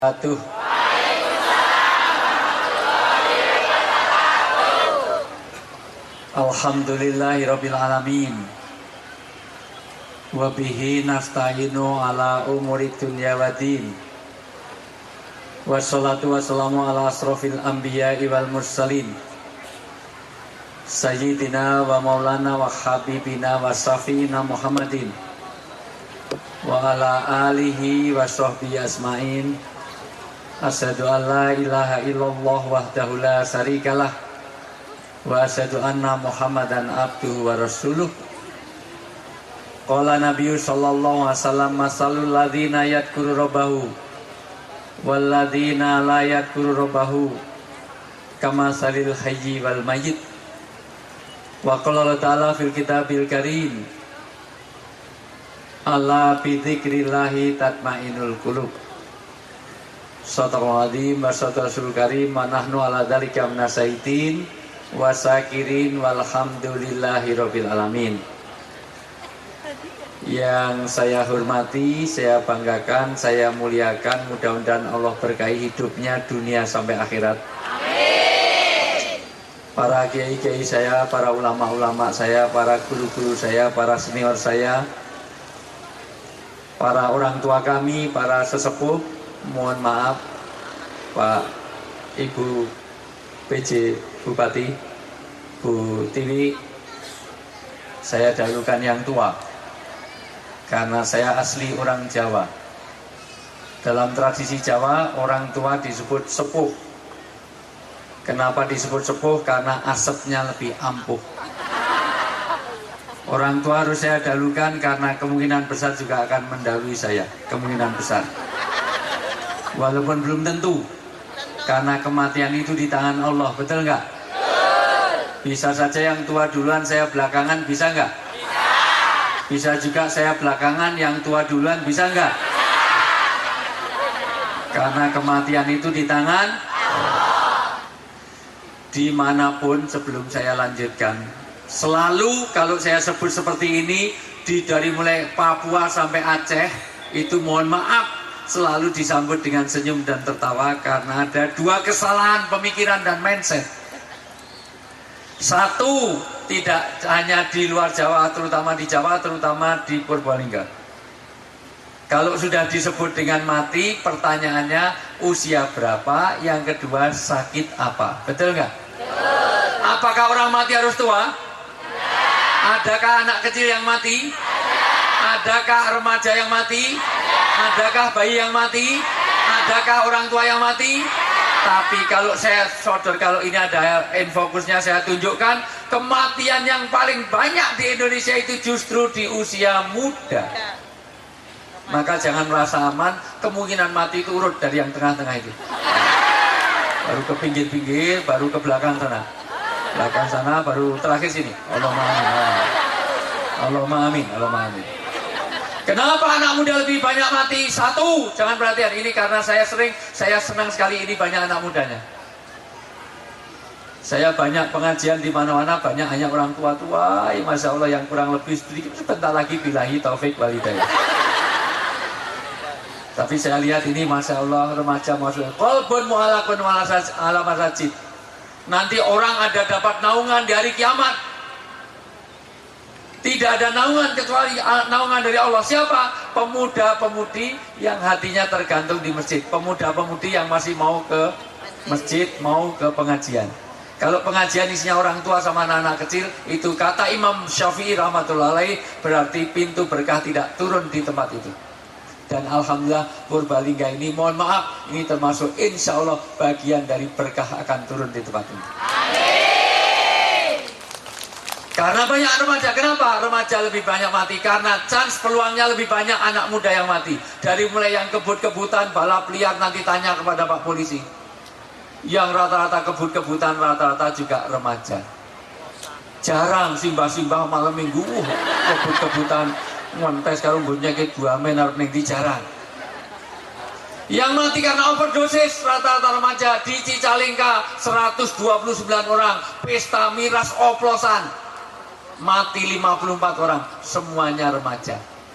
Atuh. Alhamdulillahirabbil alamin. Wa bihi nasta'inu ala umuri dunya waddin. Wassalatu wassalamu ala asrofil anbiya'i wal mursalin. Sayyidina wa maulana wa habibina wa syafi'ina Muhammadin wa ala alihi wa sahbihi asma'in. Asyhadu an la ilaha illallah wahdahu la syarikalah wa asyhadu anna Muhammadan abduhu wa rasuluh. Qala Nabiyyu sallallahu alaihi wasallam masalul ladzina yadhkuru rabbahu wal ladzina la yadhkuru rabbahu kamasalil hayyi wal mayyit. Wa qala Allah ta'ala fil kitabil karim ala bi dzikrillahi tatmainul qulub. Shadaqal azim wa shadaqal karim wa nahnu ala dzalika minasyaitin wa syakirin walhamdulillahi rabbil alamin. Yang saya hormati, saya banggakan, saya muliakan, mudah-mudahan Allah berkahi hidupnya dunia sampai akhirat. Amin. Para kiai-kiai saya, para ulama-ulama saya, para guru-guru saya, para senior saya, para orang tua kami, para sesepuh, mohon maaf Pak Ibu PJ Bupati, Bu Tiwi, saya dahulukan yang tua karena saya asli orang Jawa. Dalam tradisi Jawa, orang tua disebut sepuh. Kenapa disebut sepuh? Karena asapnya lebih ampuh. Orang tua harus saya dahulukan karena kemungkinan besar juga akan mendahului saya. Kemungkinan besar. Walaupun belum tentu. Karena kematian itu di tangan Allah. Betul nggak? Bisa saja yang tua duluan, saya belakangan. Bisa nggak? Bisa juga saya belakangan, yang tua duluan. Bisa nggak? Karena kematian itu di tangan Allah. Dimanapun sebelum saya lanjutkan, selalu kalau saya sebut seperti ini, dari mulai Papua sampai Aceh, itu mohon maaf, selalu disambut dengan senyum dan tertawa karena ada dua kesalahan pemikiran dan mindset. Satu, tidak hanya di luar Jawa, terutama di Jawa, terutama di Purbalingga. Kalau sudah disebut dengan mati, pertanyaannya usia berapa? Yang kedua, sakit apa? Betul nggak? Apakah orang mati harus tua? Adakah anak kecil yang mati? Adakah remaja yang mati? Adakah bayi yang mati? Adakah orang tua yang mati? Tapi kalau saya sodor, kalau ini ada infokusnya saya tunjukkan, kematian yang paling banyak di Indonesia itu justru di usia muda. Maka jangan merasa aman, kemungkinan mati itu urut dari yang tengah-tengah itu. Baru ke pinggir-pinggir, baru ke belakang sana. Belakang sana, baru terakhir sini. Allahumma amin. Allahumma amin. Allahumma amin. Kenapa anak muda lebih banyak mati? Satu, jangan perhatian ini karena saya senang sekali ini banyak anak mudanya. Saya banyak pengajian di mana-mana, banyak hanya orang tua-tua, masya Allah, yang kurang lebih sedikit sebentar lagi billahi taufik walhidayah. Tapi saya lihat ini masya Allah remaja masuk qalbun mu'allaqun ala masajid. Nanti orang ada dapat naungan di hari kiamat. Tidak ada naungan kecuali naungan dari Allah. Siapa? Pemuda-pemudi yang hatinya tergantung di masjid. Pemuda-pemudi yang masih mau ke masjid, mau ke pengajian. Kalau pengajian isinya orang tua sama anak-anak kecil, itu kata Imam Syafi'i rahmatullahi alaih, berarti pintu berkah tidak turun di tempat itu. Dan alhamdulillah Purbalingga ini, mohon maaf, ini termasuk insya Allah bagian dari berkah akan turun di tempat ini. Karena banyak remaja. Kenapa remaja lebih banyak mati? Karena chance peluangnya lebih banyak anak muda yang mati. Dari mulai yang kebut-kebutan, balap liar, nanti tanya kepada Pak Polisi. Yang rata-rata kebut-kebutan, rata-rata juga remaja. Jarang simbah-simbah malam minggu, kebut-kebutan, ngontes kalau bunyinya ke 2 men harus nengdi, jarang. Yang mati karena overdosis rata-rata remaja. Di Cicalengka 129 orang, pesta miras oplosan. Mati 54 orang, semuanya remaja.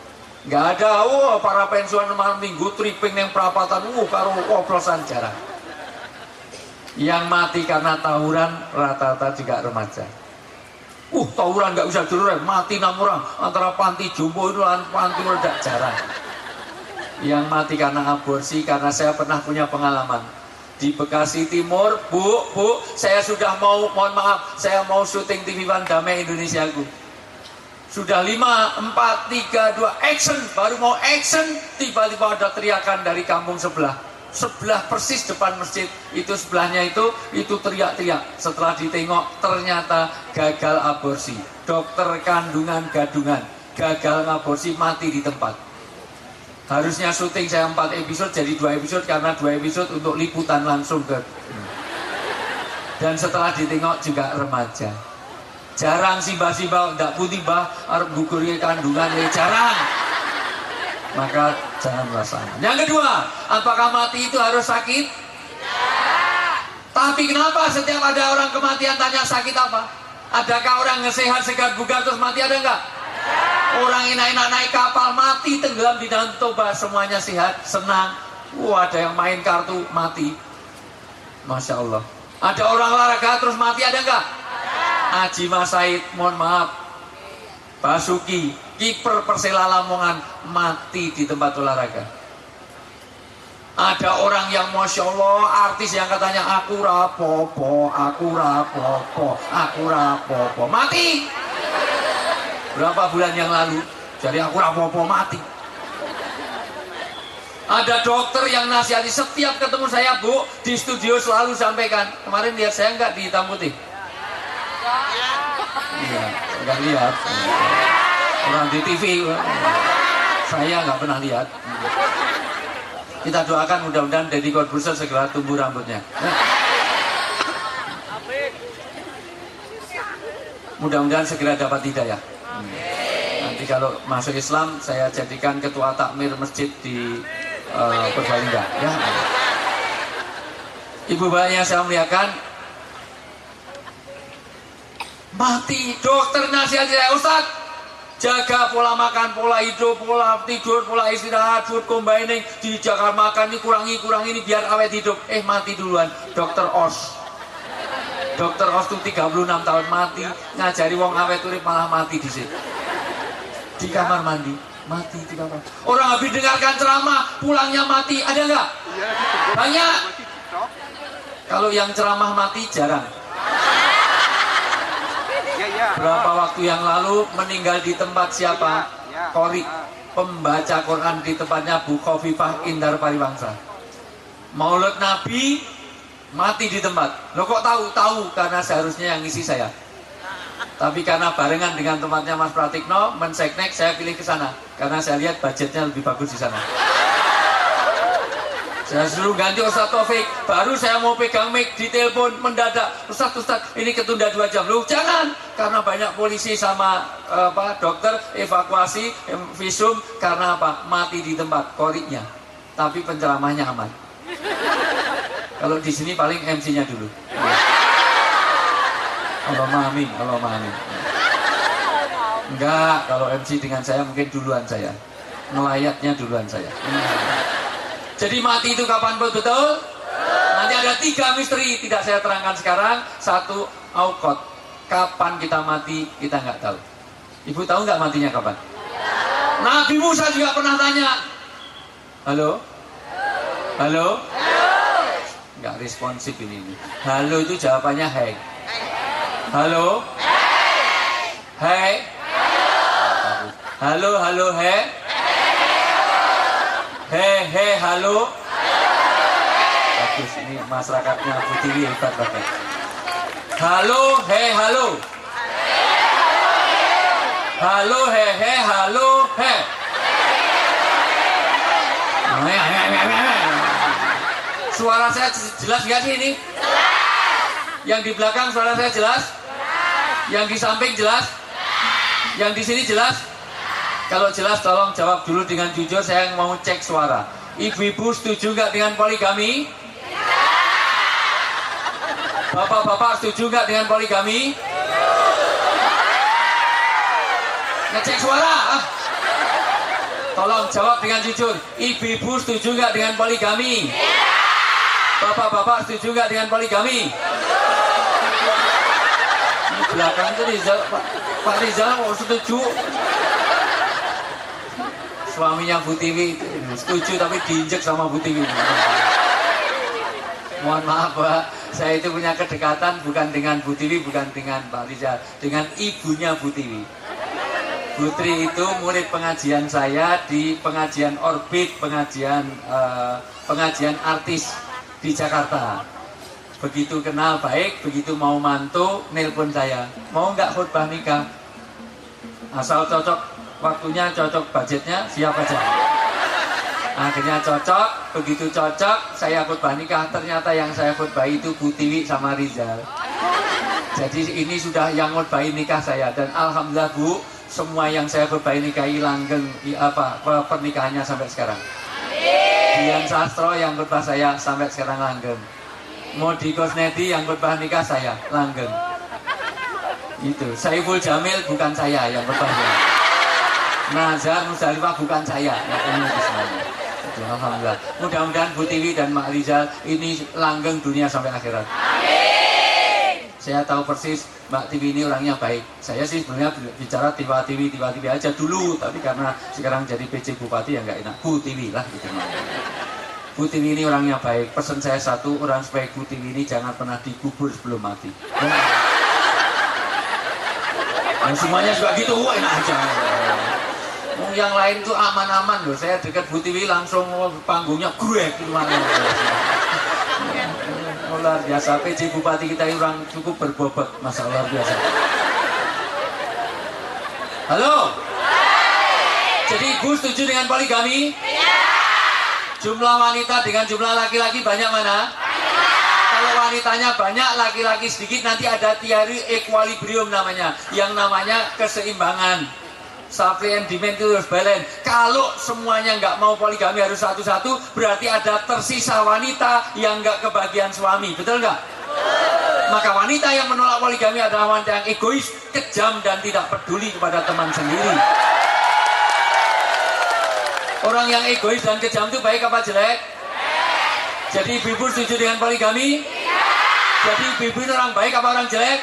Nggak ada, para pensiun malam minggu tripping yang perapatan, karo oplosan jarang. Yang mati karena tawuran rata-rata juga remaja. Tawuran nggak bisa diurai, mati 6 orang antara panti jompo itu dan panti meledak jarang. Yang mati karena aborsi, karena saya pernah punya pengalaman di Bekasi Timur, Bu, saya sudah mohon maaf, saya mau syuting TV One Damai Indonesiaku. Sudah 5, 4, 3, 2, action. Baru mau action, tiba-tiba ada teriakan dari kampung sebelah persis depan masjid. Itu sebelahnya itu teriak-teriak. Setelah ditengok, ternyata gagal aborsi. Dokter kandungan gadungan, gagal aborsi, mati di tempat. Harusnya syuting saya 4 episode jadi 2 episode, karena 2 episode untuk liputan langsung ke. Dan setelah ditengok juga remaja. Jarang simbah-simbah, ndak putih bah, arep gugurnya kandungan, jarang. Maka jangan merasakan. Yang kedua, apakah mati itu harus sakit? Tidak. Tapi kenapa setiap ada orang kematian tanya sakit apa? Adakah orang sehat, segar, bugar terus mati, ada enggak? Ada. Orang enak-enak naik kapal mati, tenggelam di Danau Toba, semuanya sehat, senang. Ada yang main kartu mati. Masya Allah. Ada orang olahraga terus mati, ada enggak? Haji Mas Said, mohon maaf, Basuki, kiper Persela Lamongan, mati di tempat olahraga. Ada orang yang Masya Allah, artis yang katanya aku rapopo, mati. Berapa bulan yang lalu, jadi aku rapopo, mati. Ada dokter yang nasihati, setiap ketemu saya, Bu, di studio selalu sampaikan. Kemarin lihat saya enggak di hitam putih? Iya, nggak lihat. Orang di TV, saya nggak pernah lihat. Kita doakan mudah-mudahan Deddy Corbuzier segera tumbuh rambutnya. Mudah-mudahan segera dapat hidayah. Nanti kalau masuk Islam, saya jadikan ketua takmir masjid di Purbalingga. Ya. Ibu bapak yang saya muliakan, mati. Dokter nasihat saya, Ustaz, jaga pola makan, pola hidup, pola tidur, pola istirahat, food combining, dijaga makan ini, kurangi ini biar awet hidup. Mati duluan. Dokter Os tuh 36 tahun mati, ngajari wong awet urip malah mati di situ. Di kamar mandi, mati di kamar. Orang habis dengarkan ceramah, pulangnya mati, ada nggak? Banyak. Kalau yang ceramah mati jarang. Berapa waktu yang lalu meninggal di tempat siapa? Qori, pembaca Quran di tempatnya Bu Khofifah Indar Pariwangsa. Maulid Nabi, mati di tempat. Loh kok tahu? Tahu karena seharusnya yang ngisi saya. Tapi karena barengan dengan tempatnya Mas Pratikno, Menseknek, saya pilih ke sana. Karena saya lihat budgetnya lebih bagus di sana. Saya suruh ganti Ustaz Taufik. Baru saya mau pegang mic, ditelepon mendadak. Ustaz, ini ketunda 2 jam. Loh jangan, karena banyak polisi sama dokter evakuasi, visum. Karena apa? Mati di tempat Qorinya. Tapi penceramahnya aman. Kalau di sini paling MC-nya dulu. Allah amin. Enggak, kalau MC dengan saya mungkin duluan saya. Melayatnya duluan saya. Jadi mati itu kapan betul? Nanti ada 3 misteri, tidak saya terangkan sekarang. 1, aukot. Kapan kita mati, kita nggak tahu. Ibu tahu nggak matinya kapan? Nabi Musa juga pernah tanya. Halo? Nggak responsif ini. Halo itu jawabannya hai. Halo? Hai? Halo, hai? Halo. Bagus, ini masyarakatnya Putih hebat banget. Halo. Halo, halo. Suara saya jelas nggak sih ini? Yang di belakang suara saya jelas? Yang di samping jelas? Yang di sini jelas? Kalau jelas tolong jawab dulu dengan jujur, saya mau cek suara. Ibu-ibu setuju nggak dengan poligami? Bapak-bapak setuju nggak dengan poligami? Ngecek suara. Tolong jawab dengan jujur. Ibu-ibu setuju nggak dengan poligami? Bapak-bapak setuju nggak dengan poligami? Di belakang itu Rizal, Pak Rizal mau setuju. Suaminya Bu Tiwi setuju tapi diinjek sama Bu Tiwi. Mohon maaf Pak, saya itu punya kedekatan bukan dengan Bu Tiwi, bukan dengan Pak Rizal, dengan ibunya Bu Tiwi. Putri itu murid pengajian saya di pengajian Orbit, pengajian artis di Jakarta. Begitu kenal baik, begitu mau mantu, nelpon saya, mau nggak khutbah nikah? Asal cocok waktunya, cocok budgetnya, siap aja. Akhirnya cocok, begitu cocok, saya khutbah nikah. Ternyata yang saya khutbah itu Bu Tiwi sama Rizal. Jadi ini sudah yang khutbahin nikah saya. Dan alhamdulillah Bu, semua yang saya khutbahin nikahi langgeng pernikahannya sampai sekarang. Dian Sastro yang khutbah saya sampai sekarang langgeng. Modi Kosnedi yang khutbah nikah saya langgeng. Itu Saiful Jamil bukan saya yang khutbahnya. Nazar Musdalifah bukan saya. Alhamdulillah. Mudah-mudahan Bu Tiwi dan Mak Rizal ini langgeng dunia sampai akhirat. Amin. Saya tahu persis Mbak Tiwi ini orangnya baik. Saya sih sebenarnya bicara tiba-tiwi aja dulu, tapi karena sekarang jadi PJ Bupati ya nggak enak. Bu Tiwi lah gitu. Bu Tiwi ini orangnya baik. Pesan saya satu, orang sebaik Bu Tiwi ini jangan pernah dikubur sebelum mati. Nah, semuanya juga gitu, enak aja. Yang lain tuh aman-aman loh. Saya dekat Bu Tiwi langsung panggungnya grek gimana. Luar biasa. PJ Bupati kita ini orang cukup berbobot, masa luar biasa. Halo. Jadi Ibu setuju dengan poligami? Iya. Jumlah wanita dengan jumlah laki-laki banyak mana? Kalau wanitanya banyak, laki-laki sedikit, nanti ada teori equilibrium namanya, yang namanya keseimbangan. Supply and demand itu harus balance. Kalau semuanya nggak mau poligami harus satu-satu, berarti ada tersisa wanita yang nggak kebagian suami, betul nggak? Maka wanita yang menolak poligami adalah wanita yang egois, kejam, dan tidak peduli kepada teman sendiri. Orang yang egois dan kejam itu baik apa jelek? Jadi ibu setuju dengan poligami? Jadi ibu itu orang baik apa orang jelek?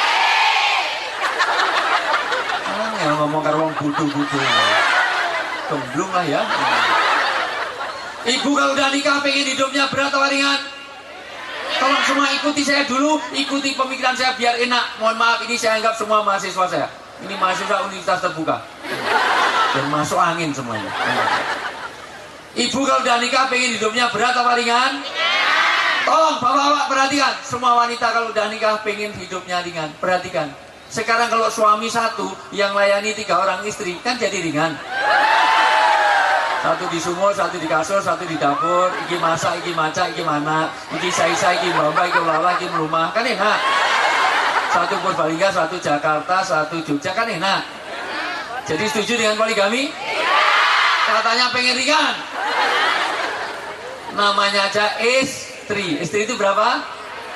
Yang ngomong karo wong budu-budu. Gemblung lah ya. Ibu kalau udah nikah pengen hidupnya berat atau ringan? Tolong semua ikuti saya dulu, ikuti pemikiran saya biar enak. Mohon maaf, ini saya anggap semua mahasiswa saya. Ini mahasiswa Universitas Terbuka. Dan masuk angin semuanya. Ibu kalau udah nikah pengen hidupnya berat atau ringan? Tolong bapak-bapak perhatikan. Semua wanita kalau udah nikah pengen hidupnya ringan. Perhatikan. Sekarang kalau suami satu yang layani 3 orang istri kan jadi ringan. Satu di sumur, satu di kasur, satu di dapur. Iki masak, iki maca, iki mana. Iki saisa, iki mbamba, iki melala, iki melumah. Kan enak. Satu Purbalingga, satu Jakarta, satu Jogja, kan enak. Jadi setuju dengan poligami? Katanya pengen ringan. Namanya aja istri. Istri itu berapa?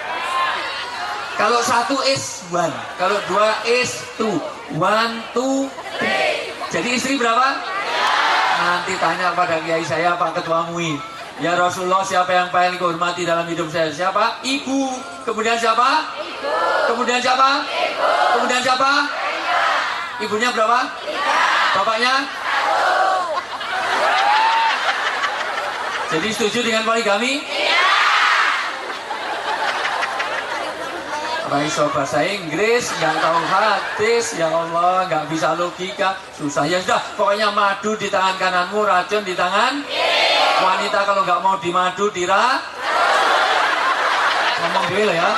Kalau 1 is 1, kalau 2 is 2, 1, 2, 3. Jadi istri berapa? Nanti tanya pada kiai saya, Pak Ketua MUI. Ya Rasulullah, siapa yang paling dihormati dalam hidup saya? Siapa? Ibu. Kemudian siapa? Ibu. Kemudian siapa? Ibu. Kemudian siapa? Ibu. Ibunya berapa? 3. Bapaknya? 1. Jadi setuju dengan poligami? Iya. Iso bahasa Inggris, nggak tahu hadis, ya Allah, nggak bisa logika, susah. Ya sudah, pokoknya madu di tangan kananmu, racun di tangan wanita. Kalau nggak mau dimadu, ngomong dulu ya,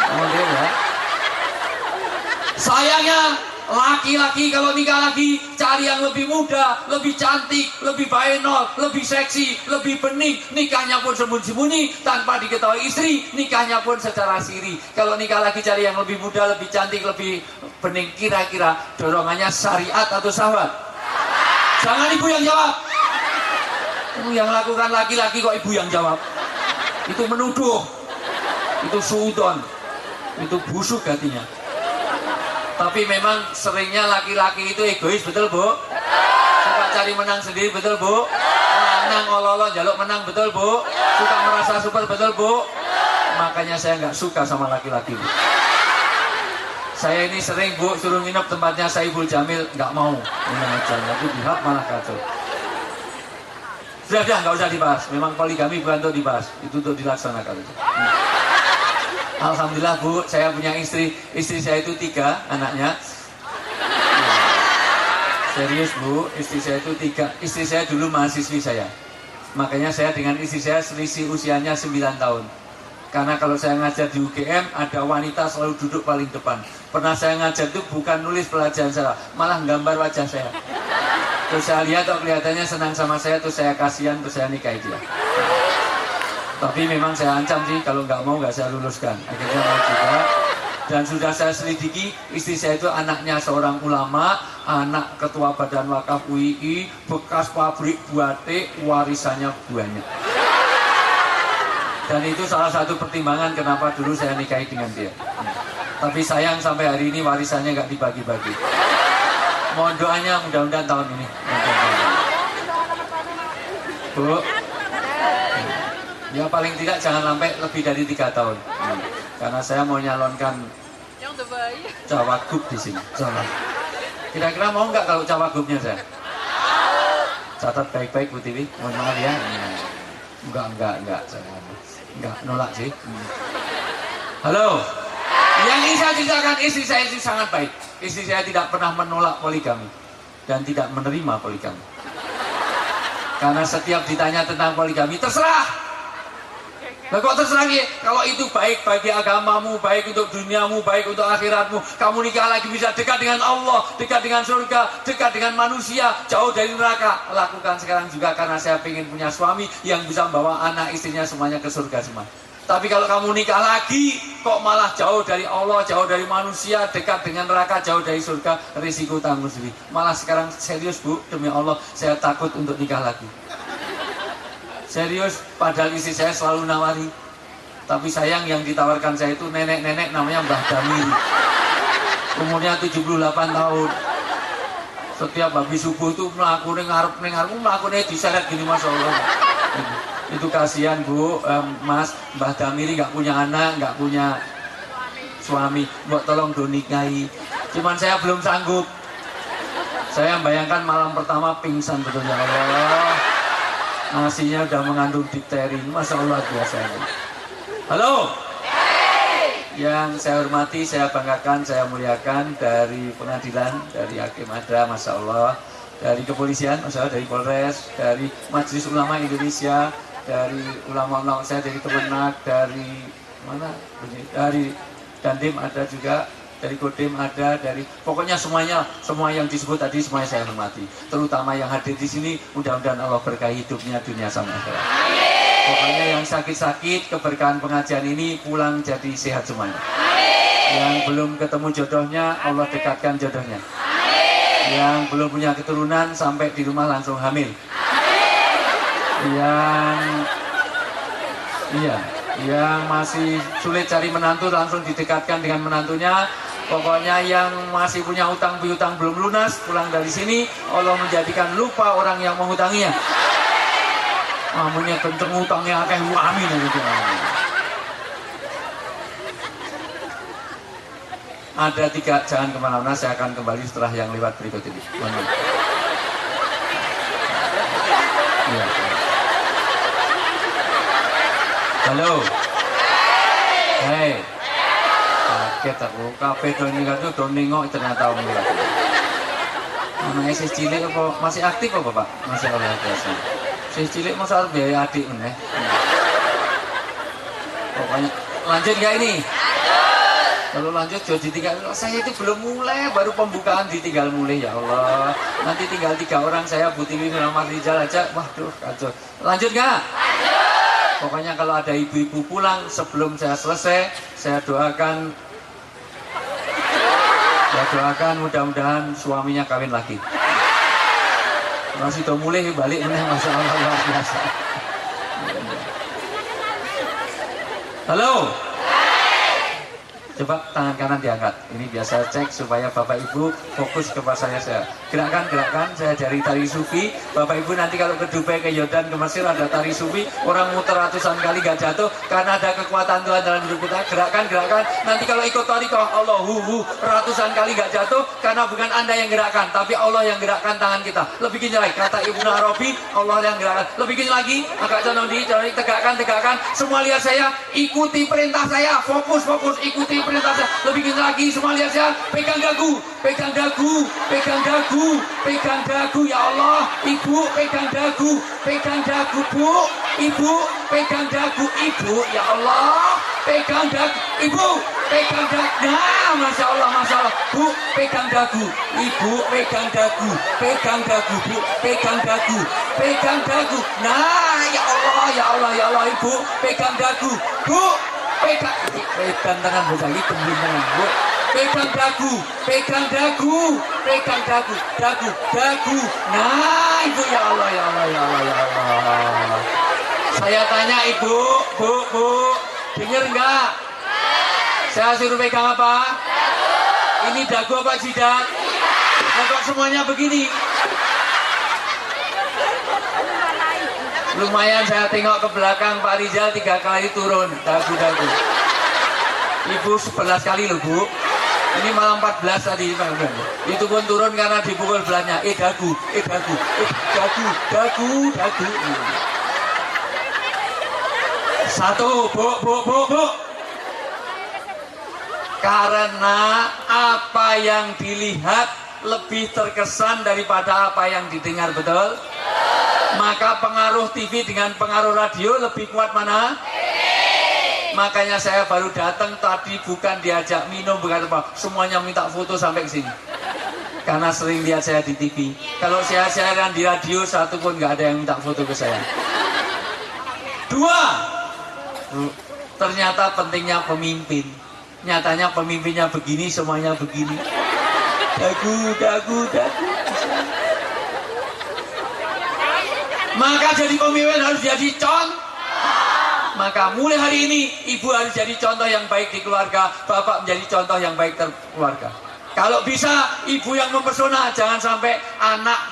Sayangnya laki-laki kalau nikah lagi cari yang lebih muda, lebih cantik, lebih baenol, lebih seksi, lebih bening. Nikahnya pun sembunyi-sembunyi tanpa diketahui istri, nikahnya pun secara siri. Kalau nikah lagi cari yang lebih muda, lebih cantik, lebih bening, kira-kira dorongannya syariat atau syahwat? Jangan ibu yang jawab. Yang lakukan laki-laki kok ibu yang jawab? Itu menuduh, itu suudon, itu busuk hatinya. Tapi memang seringnya laki-laki itu egois, betul Bu? Suka cari menang sendiri, betul Bu? Menang ololo jaluk menang, betul Bu? Suka merasa super, betul Bu? Makanya saya nggak suka sama laki-laki Bu. Saya ini sering Bu suruh nginep tempatnya Saiful Jamil, nggak mau. Menang aja, nanti dihap malah kacau. Sudah, nggak usah dibahas. Memang poligami bukan untuk dibahas, itu untuk dilaksanakan. Alhamdulillah Bu, saya punya istri saya itu 3 anaknya. Serius Bu, istri saya itu 3. Istri saya dulu mahasiswi saya. Makanya saya dengan istri saya selisih usianya 9 tahun. Karena kalau saya ngajar di UGM, ada wanita selalu duduk paling depan. Pernah saya ngajar itu bukan nulis pelajaran saya, malah gambar wajah saya. Terus saya lihat, kelihatannya senang sama saya, terus saya kasihan, terus saya nikahi dia. Tapi memang saya ancam sih, kalau nggak mau nggak saya luluskan. Akhirnya mau juga. Dan sudah saya selidiki, istri saya itu anaknya seorang ulama, anak ketua Badan Wakaf UII, bekas pabrik batik, warisannya banyak. Dan itu salah satu pertimbangan kenapa dulu saya nikahi dengan dia. Tapi sayang sampai hari ini warisannya nggak dibagi-bagi. Mohon doanya mudah-mudahan tahun ini. Bu, ya paling tidak jangan sampai lebih dari 3 tahun. Karena saya mau nyalonkan cawagup di sini. Kira-kira mau nggak kalau cawagupnya saya? Catat baik-baik Bu Tiwi. Mohon maaf ya. Enggak. Saya enggak nolak sih. Halo. Yang ini saya ceritakan, istri saya itu sangat baik. Istri saya tidak pernah menolak poligami dan tidak menerima poligami. Karena setiap ditanya tentang poligami, terserah. Nah, kok terserah ya? Kalau itu baik bagi agamamu, baik untuk duniamu, baik untuk akhiratmu, kamu nikah lagi bisa dekat dengan Allah, dekat dengan surga, dekat dengan manusia, jauh dari neraka. Lakukan sekarang juga karena saya ingin punya suami yang bisa membawa anak istrinya semuanya ke surga semua. Tapi kalau kamu nikah lagi, kok malah jauh dari Allah, jauh dari manusia, dekat dengan neraka, jauh dari surga, risiko tanggung sendiri. Malah sekarang serius Bu, demi Allah, saya takut untuk nikah lagi. Serius, padahal istri saya selalu nawari. Tapi sayang yang ditawarkan saya itu nenek-nenek namanya Mbah Damiri. Umurnya 78 tahun. Setiap habis subuh itu melakukan melakukan diseret gini Mas Allah. Itu kasihan Bu, Mas, Mbah Damiri nggak punya anak, nggak punya suami. Mbok tolong donikahi. Cuman saya belum sanggup. Saya bayangkan malam pertama pingsan betulnya Allah. Nasinya udah mengandung difteri, Masya Allah biasa. Halo. Yang saya hormati, saya banggakan, saya muliakan dari pengadilan, dari hakim ada, Masya Allah, dari kepolisian, Masya Allah, dari Polres, dari Majelis Ulama Indonesia, dari ulama-ulama saya dari Kemenak, dari mana? Dari Dandim ada juga, dari Kodim ada, dari pokoknya semuanya, semua yang disebut tadi semuanya saya hormati. Terutama yang hadir di sini, mudah-mudahan Allah berkahi hidupnya dunia sama akhirat. Pokoknya yang sakit-sakit keberkahan pengajian ini pulang jadi sehat semuanya. Yang belum ketemu jodohnya Allah dekatkan jodohnya. Yang belum punya keturunan sampai di rumah langsung hamil. Yang masih sulit cari menantu langsung didekatkan dengan menantunya. Pokoknya yang masih punya utang piutang belum lunas pulang dari sini Allah menjadikan lupa orang yang menghutanginya. Amunnya kenceng utangnya akeh amin gitu. Ada 3, jangan kemana-mana, saya akan kembali setelah yang lewat berikut ini. Ya. Halo. Hei. Kaget aku, kabeh do ninggal tuh do nengok ternyata om lagi. Anaknya si cilik apa masih aktif apa Pak? Masih Allah biasa. Si cilik masa harus biaya adik meneh. Pokoknya lanjut gak ini? Kalau lanjut jadi ditinggal. Saya itu belum mulai, baru pembukaan ditinggal mulai ya Allah. Nanti tinggal 3 orang saya Bu Tiwi Muhammad Rizal aja. Waduh kacau. Lanjut gak? Pokoknya kalau ada ibu-ibu pulang sebelum saya selesai, saya doakan mudah-mudahan suaminya kawin lagi. Masih udah mulai balik meneh Masya Allah luar biasa. Halo. Coba tangan kanan diangkat. Ini biasa cek supaya Bapak Ibu fokus ke saya. Gerakan, saya dari tari sufi. Bapak Ibu nanti kalau ke Dubai, ke Yordan, ke Mesir ada tari sufi. Orang muter ratusan kali gak jatuh karena ada kekuatan Tuhan dalam hidup kita. Gerakan. Nanti kalau ikut tariqah, Allahu ratusan kali gak jatuh karena bukan Anda yang gerakkan, tapi Allah yang gerakkan tangan kita. Lebih gini lagi, kata Ibnu Arabi, Allah yang gerakkan. Lebih gini lagi, agak contoh tegakkan. Semua lihat saya, ikuti perintah saya, fokus, ikuti perintah saya. Lebih gini lagi, semua lihat saya, pegang dagu, ya Allah. Ibu pegang dagu, Bu. Ibu pegang dagu, Ibu, ya Allah. Pegang dagu, Ibu pegang dagu. Nah, Masya Allah. Bu pegang dagu, Ibu pegang dagu, Bu pegang dagu. Nah, ya Allah, Ibu pegang dagu, Bu pegang tangan Bu lagi, tangan Bu. Pegang dagu. Nah, Ibu, ya Allah. Saya tanya Ibu, Bu, dengar enggak? Saya suruh pegang apa? Ini dagu apa jidat? Nah, kok semuanya begini? Lumayan saya tengok ke belakang Pak Rizal 3 kali turun dagu. Ibu 11 kali loh, Bu. Ini malah 14 tadi. Itu pun turun karena dipukul belahnya. Dagu. Satu, Bu. Karena apa yang dilihat lebih terkesan daripada apa yang didengar, betul? Maka pengaruh TV dengan pengaruh radio lebih kuat mana? Makanya saya baru datang tadi bukan diajak minum, bukan apa, semuanya minta foto sampai ke sini. Karena sering lihat saya di TV. Kalau saya siaran di radio, satu pun nggak ada yang minta foto ke saya. 2. Ternyata pentingnya pemimpin. Nyatanya pemimpinnya begini, semuanya begini. Dagu. Maka jadi pemimpin harus jadi contoh. Maka mulai hari ini ibu harus jadi contoh yang baik di keluarga, bapak menjadi contoh yang baik keluarga. Kalau bisa ibu yang mempesona, jangan sampai anak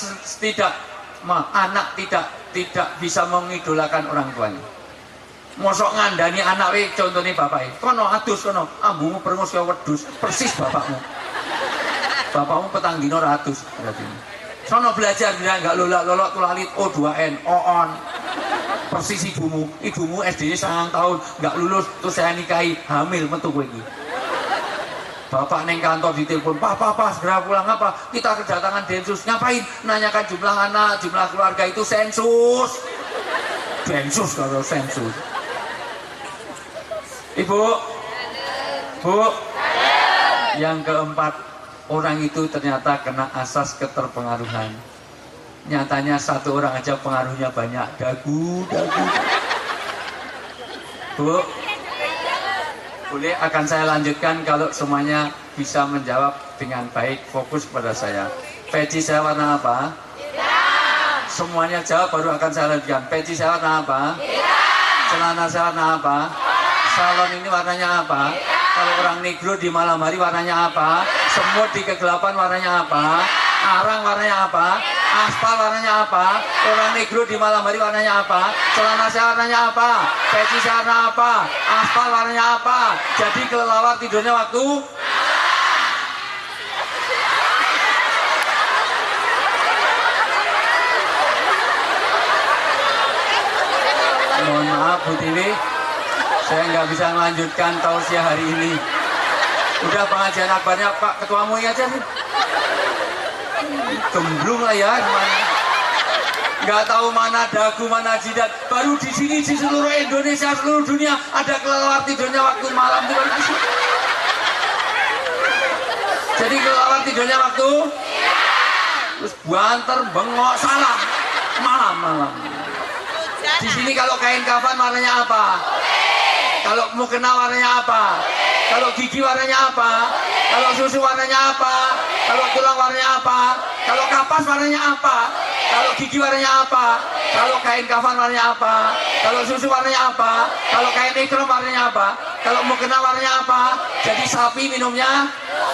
tidak bisa mengidolakan orang tuanya. Mosok ngandani anak contohnya bapak kono adus kono ambumu perengus kaya wedhus persis bapakmu petang dino ratus berarti. Sono belajar bilang enggak lolak tulalit O2N on. Persis ibumu SD-nya 9 tahun nggak lulus, terus saya nikahi hamil metu kowe iki. Bapak neng kantor ditelepon, Pak, segera pulang apa? Kita kedatangan Densus. Ngapain? Nanyakan jumlah anak, jumlah keluarga, itu sensus. Densus kalau sensus. Ibu, Bu, yang keempat, orang itu ternyata kena asas keterpengaruhan. Nyatanya satu orang aja pengaruhnya banyak. Dagu. Bu, boleh akan saya lanjutkan kalau semuanya bisa menjawab dengan baik, fokus pada saya. Peci saya warna apa? Hitam. Semuanya jawab baru akan saya lanjutkan. Peci saya warna apa? Hitam. Celana saya warna apa? Salon ini warnanya apa? Kalau orang negro di malam hari warnanya apa? Semut di kegelapan warnanya apa? Arang warnanya apa? Aspal warnanya apa? Orang negro di malam hari warnanya apa? Celana saya warnanya apa? Peci saya warna apa? Aspal warnanya apa? Jadi kelelawar tidurnya waktu? Mohon maaf Bu Tiwi, saya nggak bisa melanjutkan tausiah hari ini. Udah pengajian akbarnya Pak Ketua MUI aja nih. Gemblung lah ya gimana. Nggak tahu mana dagu mana jidat. Baru di sini di seluruh Indonesia, seluruh dunia ada kelelawar tidurnya waktu malam itu baru di sini. Jadi kelelawar tidurnya waktu terus banter bengok salah malam. Di sini kalau kain kafan warnanya apa? Kalau mukena warnanya apa? Kalau gigi warnanya apa? Kalau susu warnanya apa? Kalau tulang warnanya apa? Kalau kapas warnanya apa? Kalau gigi warnanya apa? Kalau kain kafan warnanya apa? Kalau susu warnanya apa? Kalau kain ikram warnanya apa? Kalau mau kenal warnanya apa? Jadi sapi minumnya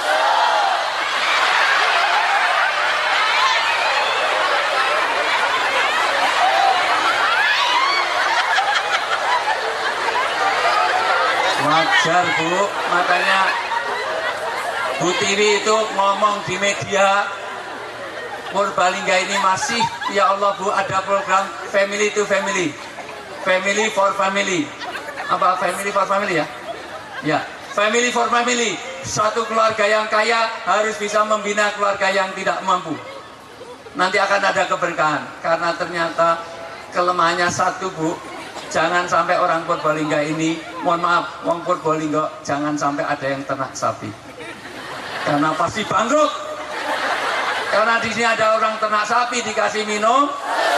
wajar Bu, makanya Bu Tiwi itu ngomong di media Purbalingga ini masih, ya Allah Bu, ada program family to family, family for family, apa family for family ya? Ya, family for family. Suatu keluarga yang kaya harus bisa membina keluarga yang tidak mampu. Nanti akan ada keberkahan, karena ternyata kelemahannya satu Bu, jangan sampai orang Purbalingga ini, mohon maaf, orang Purbalingga jangan sampai ada yang ternak sapi, karena pasti bangkrut. Karena di sini ada orang ternak sapi dikasih minum.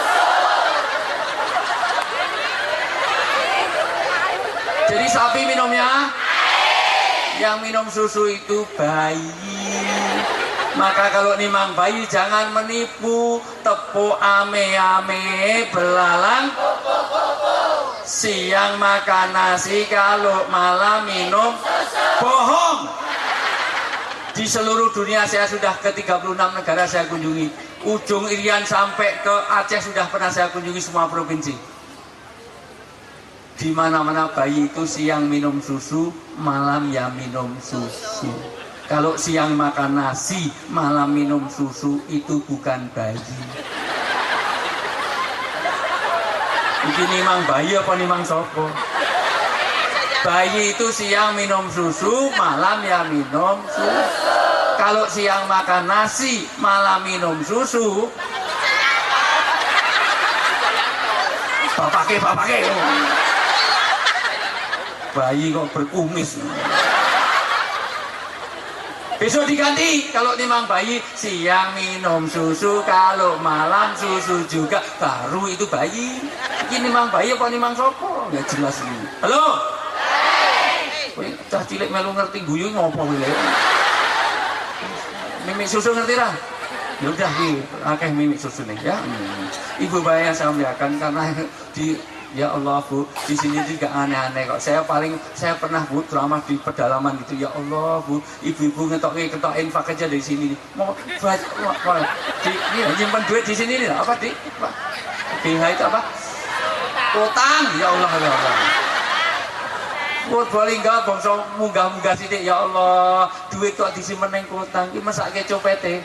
Jadi sapi minumnya, yang minum susu itu bayi. Maka kalau nimang bayi jangan menipu, tepuk ame-ame belalang. Siang makan nasi, kalau malam minum bohong. Di seluruh dunia saya sudah ke 36 negara saya kunjungi. Ujung Irian sampai ke Aceh sudah pernah saya kunjungi semua provinsi. Di mana-mana bayi itu siang minum susu, malam ya minum susu. Kalau siang makan nasi, malam minum susu, itu bukan bayi. Ini nimang bayi apa nimang sopo? Bayi itu siang minum susu, malam ya minum susu. Kalau siang makan nasi, malam minum susu, bapake. Bayi kok berkumis. Besok diganti, kalau nimang bayi siang minum susu, kalau malam susu juga, baru itu bayi. Ini nimang bayi apa nimang sopo? Nggak jelas ini. Halo? Cah cilik melu ngerti guyu ngopo wile. Mimik susu ngerti ra? Ya udah nih, akeh mimik susu nih ya. Ibu bayar saya muliakan karena di, ya Allah Bu, di sini juga aneh-aneh kok. Saya pernah Bu ceramah di pedalaman gitu. Ya Allah Bu, ibu-ibu ketok infak aja dari sini. Mau nyimpen duit di sini nih apa di? BH itu apa? Utang. Ya Allah ya Allah. Purbalingga bangsa munggah-munggah sithik ya Allah, duit kok disimpen ning kutang iki mesake copete.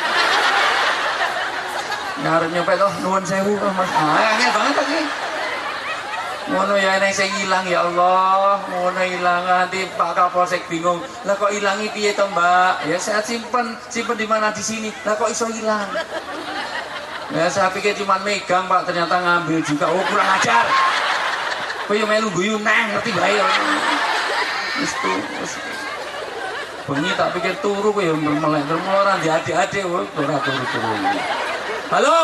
Ngarep nyopet oh nuwun sewu Mas. Angel banget iki. Ngono ya nek sing ilang ya Allah, ngono ilang nanti Pak Kapolsek bingung. Lah kok ilangi piye to, Mbak? Ya saya simpen di mana di sini. Lah kok iso ilang? Ya saya pikir cuma megang Pak, ternyata ngambil juga. Oh kurang ajar. Kowe yo melu guyu nang ngerti bae. Wis bengi tak pikir turu kowe yo melek ora di adik-adik ora turu-turu. Halo.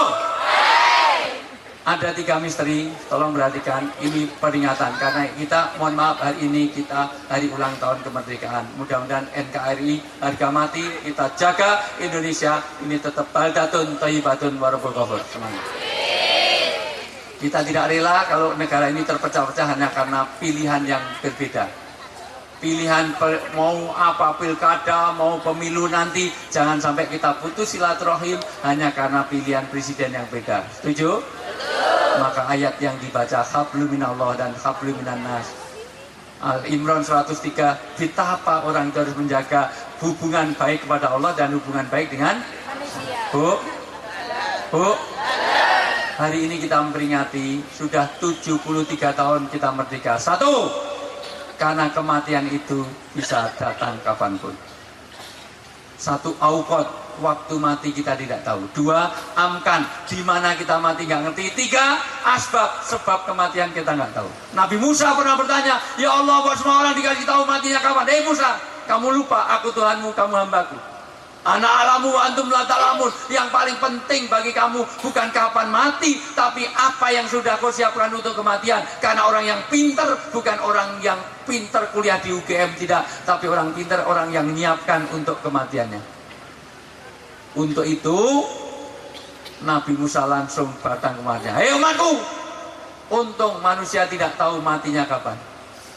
Ada 3 misteri, tolong perhatikan, ini peringatan karena kita mohon maaf hari ini kita hari ulang tahun kemerdekaan. Mudah-mudahan NKRI harga mati kita jaga Indonesia ini tetap baldatun thayyibatun warabul ghafur. Semangat. Kita tidak rela kalau negara ini terpecah-pecah hanya karena pilihan yang berbeda. Pilihan mau apa pilkada, mau pemilu nanti, jangan sampai kita putus silaturahim hanya karena pilihan presiden yang beda. Setuju? Maka ayat yang dibaca hablum minallah dan hablum minannas. Al-Imran 103, betapa orang itu harus menjaga hubungan baik kepada Allah dan hubungan baik dengan manusia. Bu, hari ini kita memperingati sudah 73 tahun kita merdeka. 1, karena kematian itu bisa datang kapanpun. 1, aukot, waktu mati kita tidak tahu. 2, amkan, di mana kita mati nggak ngerti. 3, asbab, sebab kematian kita nggak tahu. Nabi Musa pernah bertanya, ya Allah buat semua orang dikasih tahu matinya kapan. Musa, kamu lupa aku Tuhanmu, kamu hambaku. Ana alamu wa antum la ta'lamun. Yang paling penting bagi kamu bukan kapan mati, tapi apa yang sudah kau siapkan untuk kematian. Karena orang yang pintar bukan orang yang pintar kuliah di UGM, tidak, tapi orang pintar orang yang menyiapkan untuk kematiannya. Untuk itu Nabi Musa langsung datang kematian. Hei umatku, untung manusia tidak tahu matinya kapan.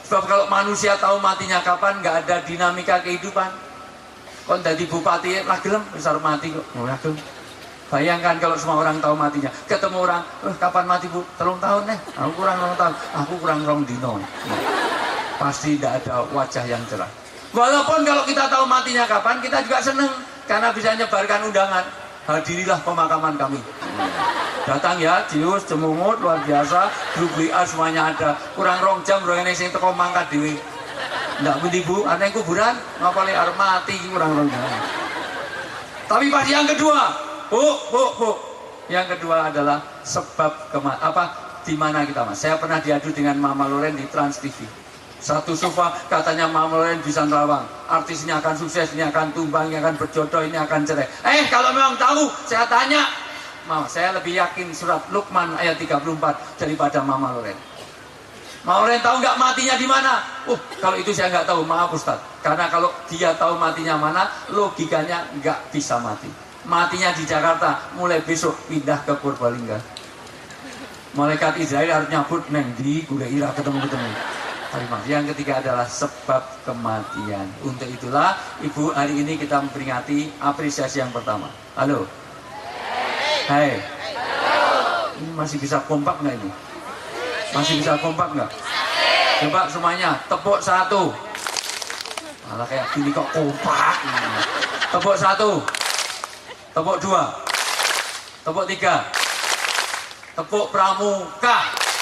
Sebab kalau manusia tahu matinya kapan, nggak ada dinamika kehidupan. Kon jadi bupati lah gelem besar mati kok. Bayangkan kalau semua orang tahu matinya. Ketemu orang, kapan mati Bu? 3 tahun nih. Aku kurang 2 tahun. Aku kurang 2 dino. Pasti tidak ada wajah yang cerah. Walaupun kalau kita tahu matinya kapan, kita juga seneng karena bisa nyebarkan undangan. Hadirilah pemakaman kami. Datang ya, Jius, Cemungut, luar biasa. Grup WA semuanya ada. Kurang 2 jam, rohene sing teko mangkat dewe. Nggak pundi Bu, ada yang kuburan, ngapalin arep mati kurang 2 jam. Tapi pas yang kedua, Bu. Yang kedua adalah sebab di mana kita Mas? Saya pernah diadu dengan Mama Loren di Trans TV. Satu sofa katanya Mama Loren bisa nerawang. Artis ini akan sukses, ini akan tumbang, ini akan berjodoh, ini akan cerai. Kalau memang tahu, saya tanya. Mama, saya lebih yakin surat Luqman ayat 34 daripada Mama Loren. Mama Loren tahu nggak matinya di mana? Kalau itu saya nggak tahu, maaf Ustaz. Karena kalau dia tahu matinya mana, logikanya nggak bisa mati. Matinya di Jakarta, mulai besok pindah ke Purbalingga. Malaikat Israel harus nyabut neng di kuda ira ketemu. Yang ketiga adalah sebab kematian. Untuk itulah Ibu, hari ini kita memperingati apresiasi yang pertama. Halo. Hai. Ini masih bisa kompak nggak ini? Masih bisa kompak nggak? Coba semuanya tepuk 1. Malah kayak gini kok kompak. Tepuk 1. Tepuk 2. Tepuk 3. Tepuk pramuka.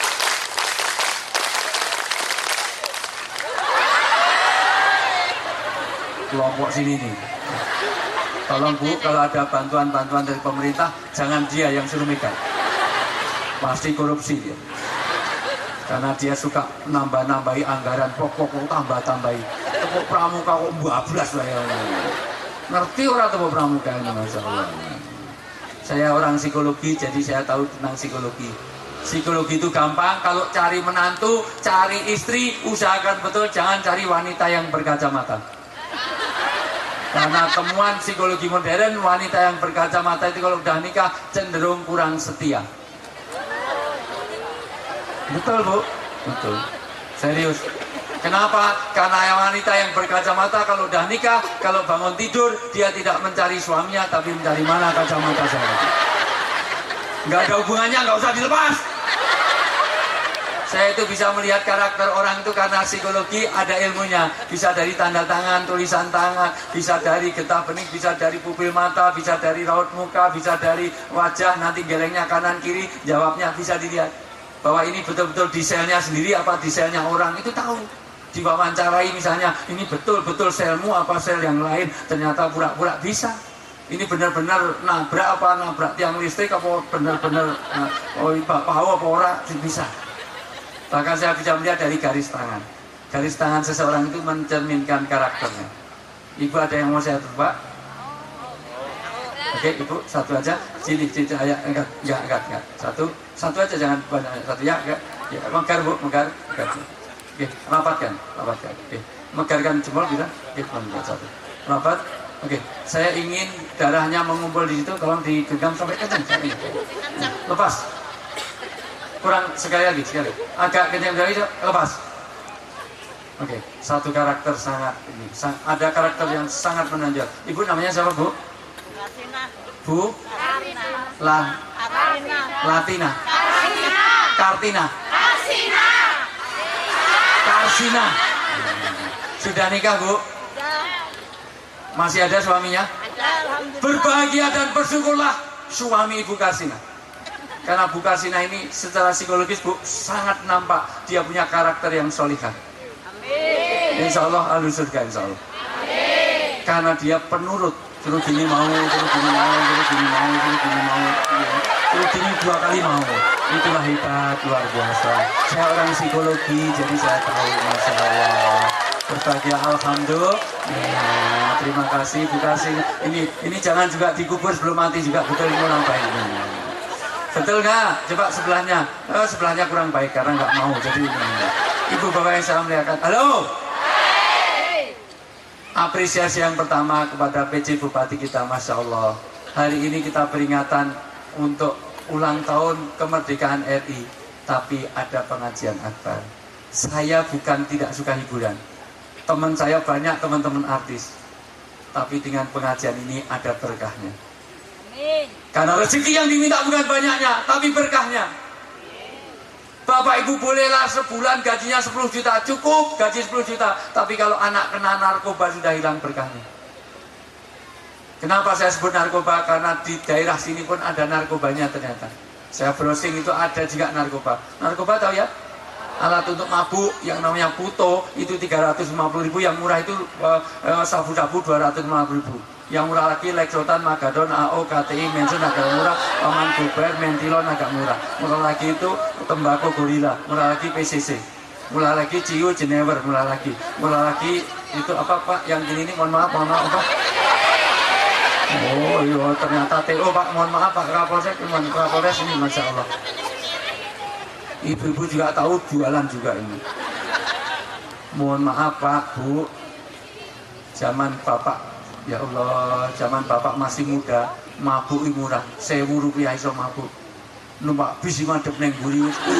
Kelompok sini nih. Tolong Bu, kalau ada bantuan-bantuan dari pemerintah, jangan dia yang suruh megang. Pasti korupsi dia. Karena dia suka nambah-nambahi anggaran, pokok tambah-tambahi. Tepuk pramuka kok bablas lah ya. Ngerti orang tepuk pramuka ini, Masya Allah. Saya orang psikologi, jadi saya tahu tentang psikologi. Psikologi itu gampang, kalau cari menantu, cari istri, usahakan betul, jangan cari wanita yang berkacamata. Karena temuan psikologi modern, wanita yang berkacamata itu kalau udah nikah cenderung kurang setia. Betul Bu? Betul. Serius. Kenapa? Karena wanita yang berkacamata kalau udah nikah, kalau bangun tidur, dia tidak mencari suaminya, tapi mencari mana kacamata saya. Nggak ada hubungannya, nggak usah dilepas. Saya itu bisa melihat karakter orang itu karena psikologi ada ilmunya. Bisa dari tanda tangan, tulisan tangan, bisa dari getah bening, bisa dari pupil mata, bisa dari raut muka, bisa dari wajah, nanti gelengnya kanan kiri, jawabnya bisa dilihat. Bahwa ini betul-betul di selnya sendiri apa di selnya orang, itu tahu. Diwawancarai misalnya, ini betul-betul selmu apa sel yang lain, ternyata pura-pura bisa. Ini benar-benar nabrak tiang listrik apa benar-benar pau apa ora, bisa. Bahkan saya bisa melihat dari garis tangan. Garis tangan seseorang itu mencerminkan karakternya. Ibu ada yang mau saya tebak? Oke, Ibu, satu aja. Sini, ya, enggak. Satu aja, jangan banyak. Satu ya, enggak. Ya, megar Bu, megar. Oke, rapatkan. Oke, megarkan jempol bisa. Oke, satu. Rapat. Oke, saya ingin darahnya mengumpul di situ, tolong digenggam sampai kencang. Lepas. Kurang sekali lagi. Agak kencang dari itu, lepas. Oke, satu karakter sangat ini. Ada karakter yang sangat menonjol. Ibu namanya siapa, Bu? Bu? Latina. Kartina. Karsina. Sudah nikah, Bu? Masih ada suaminya? Berbahagia dan bersyukurlah suami Ibu Karsina. Karena Bu Karsina ini secara psikologis Bu sangat nampak dia punya karakter yang solihah. Insya Allah ahlu surga, insya Allah. Karena dia penurut. Terus gini mau, terus gini dua kali mau. Itulah hebat, luar biasa. Saya orang psikologi, jadi saya tahu, Masya Allah. Berbahagia, alhamdulillah. Terima kasih Bu Karsina. Ini jangan juga dikubur sebelum mati juga, betul ini orang baik. Betul nggak? Coba sebelahnya. Sebelahnya kurang baik karena nggak mau. Jadi Ibu Bapak yang saya muliakan. Halo. Apresiasi yang pertama kepada PJ Bupati kita, Masya Allah. Hari ini kita peringatan untuk ulang tahun kemerdekaan RI, tapi ada pengajian akbar. Saya bukan tidak suka hiburan. Teman saya banyak, teman-teman artis. Tapi dengan pengajian ini ada berkahnya. Karena rezeki yang diminta bukan banyaknya, tapi berkahnya. Bapak ibu bolehlah sebulan gajinya 10 juta, cukup gaji 10 juta. Tapi kalau anak kena narkoba sudah hilang berkahnya. Kenapa saya sebut narkoba? Karena di daerah sini pun ada narkobanya ternyata. Saya browsing itu ada juga narkoba. Narkoba tahu ya? Alat untuk mabuk yang namanya puto itu 350.000, yang murah itu sabu-sabu 250.000. Yang murah lagi Lexotan, Magadon, AO, KTI, Mensun agak murah, Paman Gober, Mentilon agak murah. Murah lagi itu tembakau gorila, murah lagi PCC, murah lagi Ciu, Jenever, murah lagi itu apa Pak yang gini ini, mohon maaf apa? Oh iya ternyata TO Pak, mohon maaf Pak Kapolres ini, Masya Allah. Ibu-ibu juga tahu jualan juga ini. Mohon maaf Pak, Bu, zaman Bapak, ya Allah, zaman Bapak masih muda, mabuk murah, 1.000 rupiah iso mabuk. Numpak bis madhep neng buri.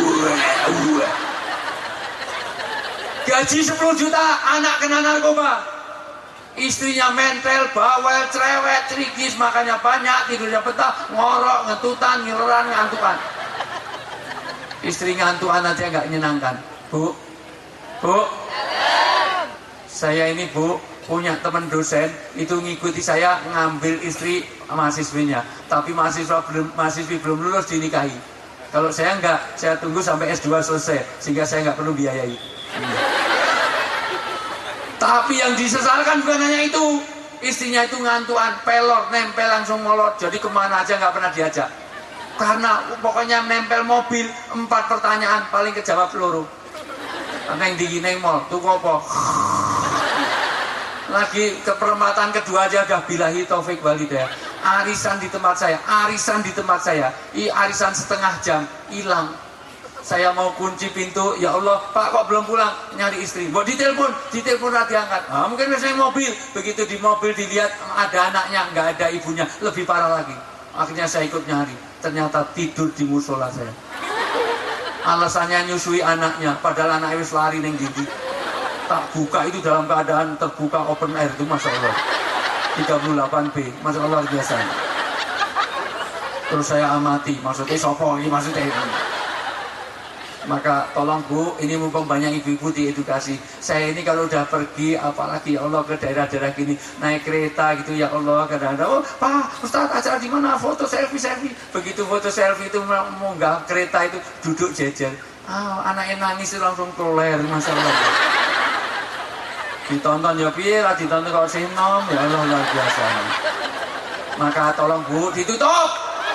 Gaji 10 juta, anak kena narkoba. Istrinya mentel, bawel, cerewet, cerigis, makannya banyak, tidurnya betah, ngorok, ngetutan, ngileran, ngantukan. Istri ngantukan aja nggak nyenangkan. Bu, saya ini Bu punya teman dosen itu ngikuti saya ngambil istri mahasiswinya, tapi mahasiswi belum lulus dinikahi. Kalau saya enggak, saya tunggu sampai S2 selesai sehingga saya nggak perlu biayai. Tapi yang disesalkan bukan hanya itu, istrinya itu ngantuan, pelor, nempel langsung molot, jadi kemana aja nggak pernah diajak. Karena pokoknya nempel mobil 4 pertanyaan paling kejawab peluru. Neng di neng mall tuh apa? Lagi ke perempatan kedua aja udah bilahi taufik walidayah. Arisan di tempat saya, arisan setengah jam hilang. Saya mau kunci pintu, ya Allah Pak kok belum pulang, nyari istri. Mau ditelepon nggak diangkat. Mungkin biasanya mobil, begitu di mobil dilihat ada anaknya, nggak ada ibunya, lebih parah lagi. Akhirnya saya ikut nyari, ternyata tidur di musola saya. Alasannya nyusui anaknya, padahal anaknya wis lari neng gigi. Tak buka itu dalam keadaan terbuka open air itu, Masya Allah. 38B, Masya Allah biasa. Terus saya amati, maksudnya sopo ini, maksudnya ini. Maka tolong Bu, ini mumpung banyak ibu-ibu diedukasi. Saya ini kalau udah pergi, apalagi ya Allah ke daerah-daerah gini, naik kereta gitu ya Allah, kadang-kadang, oh Pak Ustaz acara di mana? Foto selfie. Begitu foto selfie itu munggah kereta itu duduk jejer. Anaknya nangis itu langsung keler, Masya Allah. Ditonton ya piye lah, ditonton kalau sinom, ya Allah luar biasa. Maka tolong Bu, ditutup.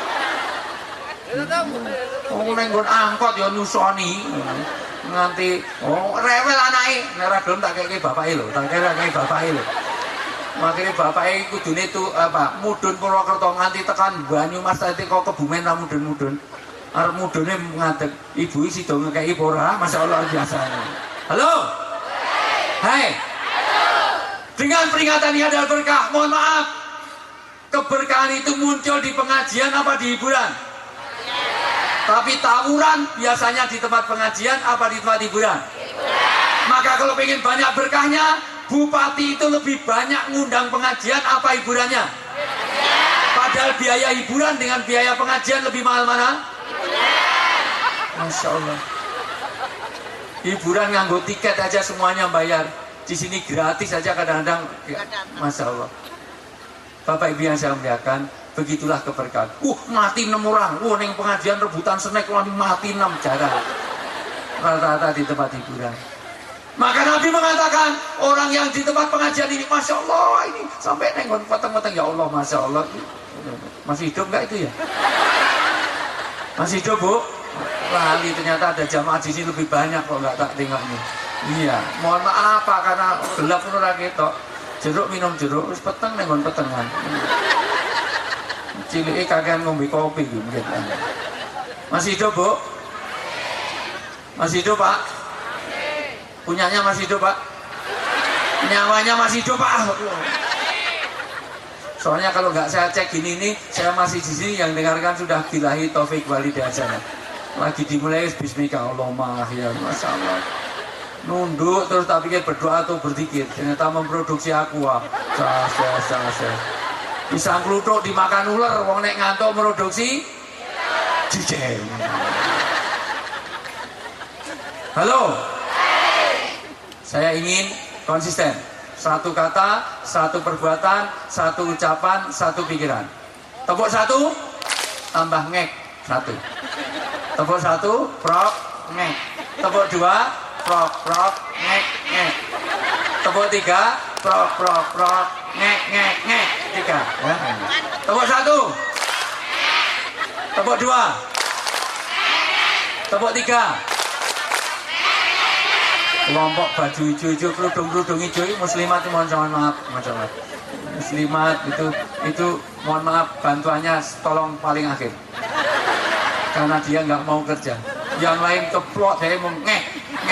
Nenggon angkot ya nyusoni nganti rewel anake, nek ora gelem tak keke bapake lho, makanya bapake kudune itu apa mudhun Purwokerto nganti tekan Banyumas tadi kok Kebumen ra mudhun arep mudhune ngadeg ibu iki sida ngekeki ora, masyaallah biasa. Halo hai dengan peringatan ini adalah berkah. Mohon maaf, keberkahan itu muncul di pengajian apa di hiburan? Tapi tawuran biasanya di tempat pengajian apa di tempat hiburan? Maka kalau pengen banyak berkahnya, bupati itu lebih banyak ngundang pengajian apa hiburannya? Padahal biaya hiburan dengan biaya pengajian lebih mahal mana? Masya Allah. Hiburan nganggo tiket aja semuanya bayar. Di sini gratis aja kadang-kadang. Masya Allah. Bapak Ibu yang saya muliakan, begitulah keberkahan. Mati 6 orang. Neng pengajian rebutan snack mati 6 jarang. Rata-rata di tempat hiburan. Maka Nabi mengatakan orang yang di tempat pengajian ini, Masya Allah ini sampai nenggon potong-potong, ya Allah Masya Allah. Masih hidup nggak itu ya? Masih hidup Bu? Lali ternyata ada jamaah di sini lebih banyak kok nggak tak tengoknya. Iya, mohon maaf Pak karena gelap pun orang ketok. Jeruk minum jeruk, terus peteng nenggon petengan. Cilike kakean ngombe kopi gitu. Masih hidup Bu? Masih hidup Pak? Punyanya masih hidup Pak? Nyawanya masih hidup Pak? Soalnya kalau nggak saya cek gini nih, saya masih di sini yang dengarkan sudah bilahi taufik walidayah. Lagi dimulai bismika Allahumma ya Masya Allah. Nunduk terus tak pikir berdoa atau berzikir. Ternyata memproduksi aqua. Pisang kluthuk dimakan ular, wong nek ngantuk produksi jijeng. Halo. Saya ingin konsisten. Satu kata, satu perbuatan, satu ucapan, satu pikiran. Tepuk satu, tambah ngek satu. Tepuk satu, prok, ngek. Tepuk dua, prok, prok, ngek, ngek. Tepuk tiga, prok, prok, prok, ngek, ngek, ngek. Tiga. Ya. Tepuk satu. Tepuk dua. Tepuk tiga. Kelompok baju hijau-hijau, kerudung-kerudung hijau, muslimat mohon maaf, muslimat itu mohon maaf, bantuannya tolong paling akhir karena dia nggak mau kerja. Yang lain keplok, saya mau ngek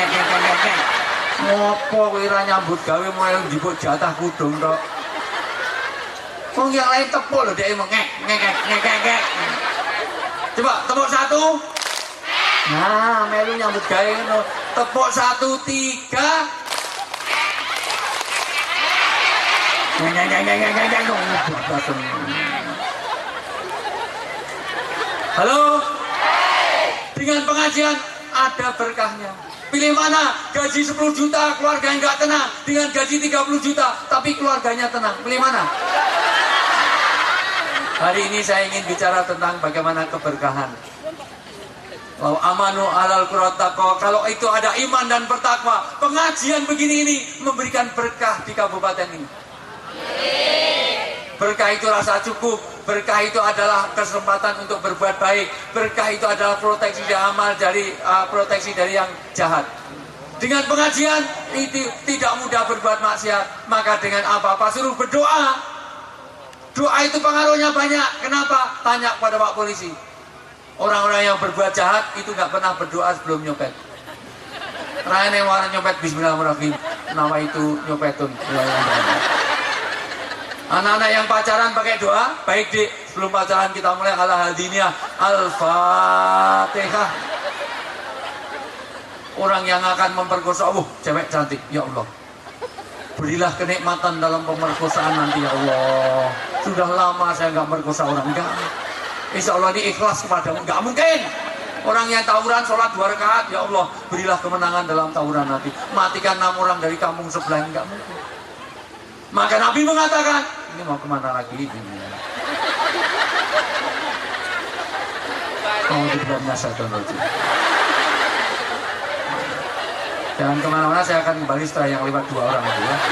ngopo kira nyambut gawe mulai jibut jatah kudung tok. Kok yang lain tepuk loh, dia mau ngek. Coba tepuk satu. Nah, melu nyambut gawe ngono. Tepuk satu, tiga. Halo. Dengan pengajian ada berkahnya. Pilih mana? Gaji 10 juta, keluarganya nggak tenang. Dengan gaji 30 juta, tapi keluarganya tenang. Pilih mana? Hari ini saya ingin bicara tentang bagaimana keberkahan. Lau amanu alal qur'ataqwa, kalau itu ada iman dan bertakwa, pengajian begini ini memberikan berkah di kabupaten ini. Berkah itu rasa cukup, berkah itu adalah kesempatan untuk berbuat baik, berkah itu adalah proteksi dari amal, proteksi dari yang jahat. Dengan pengajian itu tidak mudah berbuat maksiat, maka dengan apa-apa suruh berdoa. Doa itu pengaruhnya banyak. Kenapa? Tanya kepada Pak Polisi. Orang-orang yang berbuat jahat itu nggak pernah berdoa sebelum nyopet. Raya yang warna nyopet bismillahirrahmanirrahim. Nama itu nyopetun. Anak-anak yang pacaran pakai doa, baik di sebelum pacaran kita mulai ala hadiniyah al-fatihah. Orang yang akan memperkosa, cewek cantik, ya Allah. Berilah kenikmatan dalam pemerkosaan nanti ya Allah. Sudah lama saya nggak merkosa orang, enggak. Insya Allah ini ikhlas kepadamu. Nggak mungkin. Orang yang tawuran sholat 2 rakaat, ya Allah berilah kemenangan dalam tawuran nanti. Matikan 6 orang dari kampung sebelah, nggak mungkin. Maka Nabi mengatakan, ini mau kemana lagi? Oh, di dalamnya syaitan rajim. Jangan kemana-mana, saya akan kembali setelah yang lewat 2 orang itu ya.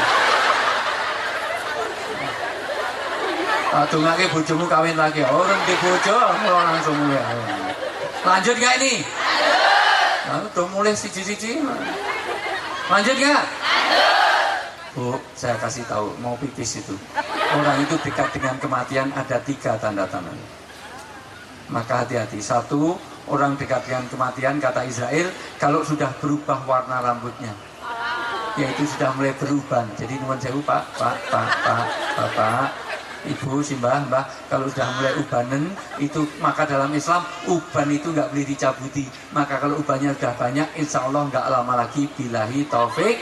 Aduh ngake bojomu kawin lagi. Orang di bojo langsung mulai. Lanjut gak ini? Lanjut. Udah mulai siji-siji. Lanjut gak? Bu, saya kasih tahu mau pipis itu. Orang itu dekat dengan kematian ada 3 tanda-tanda. Maka hati-hati. 1, orang dekat dengan kematian kata Israel kalau sudah berubah warna rambutnya, yaitu sudah mulai berubah. Jadi nuwun sewu Pak, Bapak, Ibu, Simbah, Mbah, kalau sudah mulai ubanen itu, maka dalam Islam uban itu nggak boleh dicabuti. Maka kalau ubannya sudah banyak, insya Allah nggak lama lagi billahi taufik.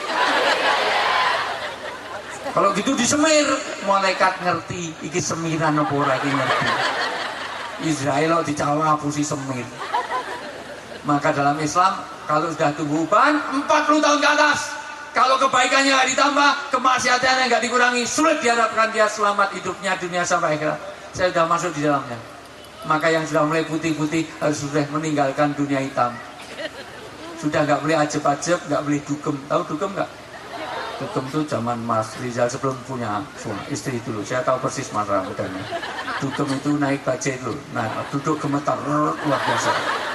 Kalau gitu disemir, malaikat ngerti iki semiran apa ora iki ngerti. Israel dicawa pusi semir. Maka dalam Islam kalau sudah tumbuh uban 40 tahun ke atas, kalau kebaikannya nggak ditambah, kemaksiatannya nggak dikurangi, sulit diharapkan dia selamat hidupnya dunia sampai akhirat. Saya sudah masuk di dalamnya. Maka yang sudah mulai putih-putih harus sudah meninggalkan dunia hitam. Sudah nggak boleh ajeb-ajeb, nggak boleh dugem. Tahu dugem nggak? Dugem itu zaman Mas Rizal sebelum punya istri dulu. Saya tahu persis Mas Ramudanya. Dugem itu naik bajai dulu. Nah, duduk gemetar, luar biasa.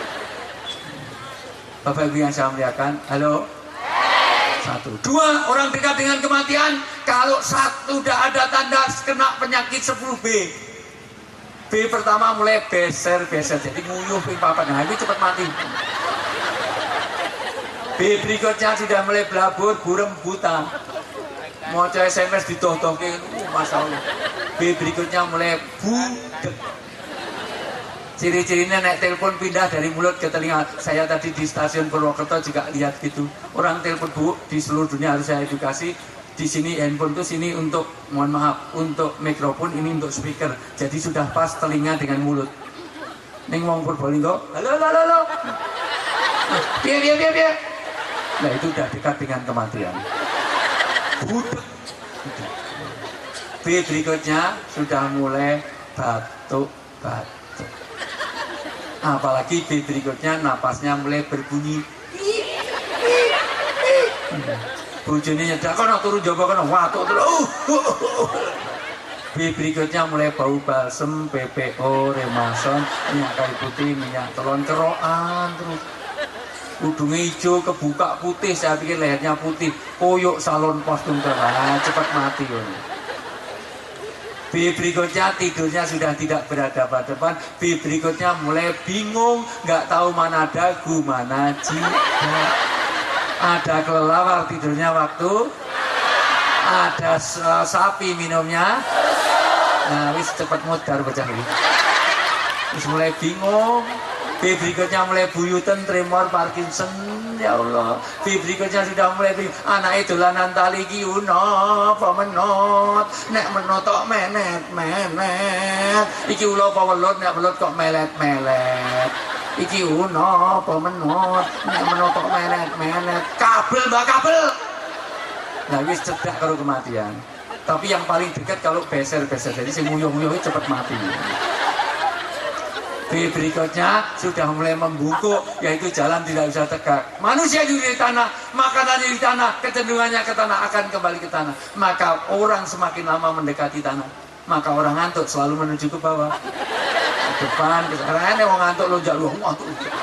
Bapak Ibu yang saya muliakan, halo. 1, 2, orang dekat dengan kematian kalau sudah ada tanda kena penyakit 10B. B pertama mulai beser, jadi nguyuh ping papat. Nah, ini cepat mati. B berikutnya sudah mulai belabur, burem, buta. Mau SMS ditoh-tohke, masalah. B berikutnya mulai budek. Ciri-cirinya naik telepon pindah dari mulut ke telinga. Saya tadi di stasiun Purwokerto juga lihat gitu. Orang telepon Bu di seluruh dunia harus saya edukasi. Di sini handphone tuh sini untuk, mohon maaf, untuk mikrofon, ini untuk speaker. Jadi sudah pas telinga dengan mulut. Ning wong Purbalingga, halo halo halo. Biar. Nah itu udah dekat dengan kematian. Budek. B berikutnya sudah mulai batuk-batuk. Apalagi B berikutnya napasnya mulai berbunyi. Bojone nyedak kono turun jaba kono watuk terus. B berikutnya mulai bau balsem, PPO, remason, minyak kayu putih, minyak telon, kerokan terus. Udungnya hijau, kebuka putih, saya pikir lehernya putih. Koyok salon pos tunggal, cepat mati. B berikutnya tidurnya sudah tidak berhadapan-hadapan. B berikutnya mulai bingung, nggak tahu mana dagu, mana jidat. Ada kelelawar tidurnya waktu, ada sapi minumnya. Nah, wis cepat mudar bocah ini. Wis mulai bingung. B berikutnya mulai buyutan, tremor, Parkinson, ya Allah. B berikutnya sudah mulai bingung. Anak itu dolanan tali ki apa menot, nek menot kok menet. Iki ulo apa welut, nek welut kok melet. Iki apa menot, nek menot kok menet. Kabel mbak kabel. Nah wis cedak karo kematian. Tapi yang paling dekat kalau beser. Jadi si nguyuh-nguyuh cepat mati. B berikutnya sudah mulai membungkuk, yaitu jalan tidak bisa tegak. Manusia hidup di tanah, makanannya di tanah, kecenderungannya ke tanah, akan kembali ke tanah. Maka orang semakin lama mendekati tanah, maka orang ngantuk selalu menuju ke bawah, ke depan, ke sana. Orang ngantuk lonjak lu ngantuk.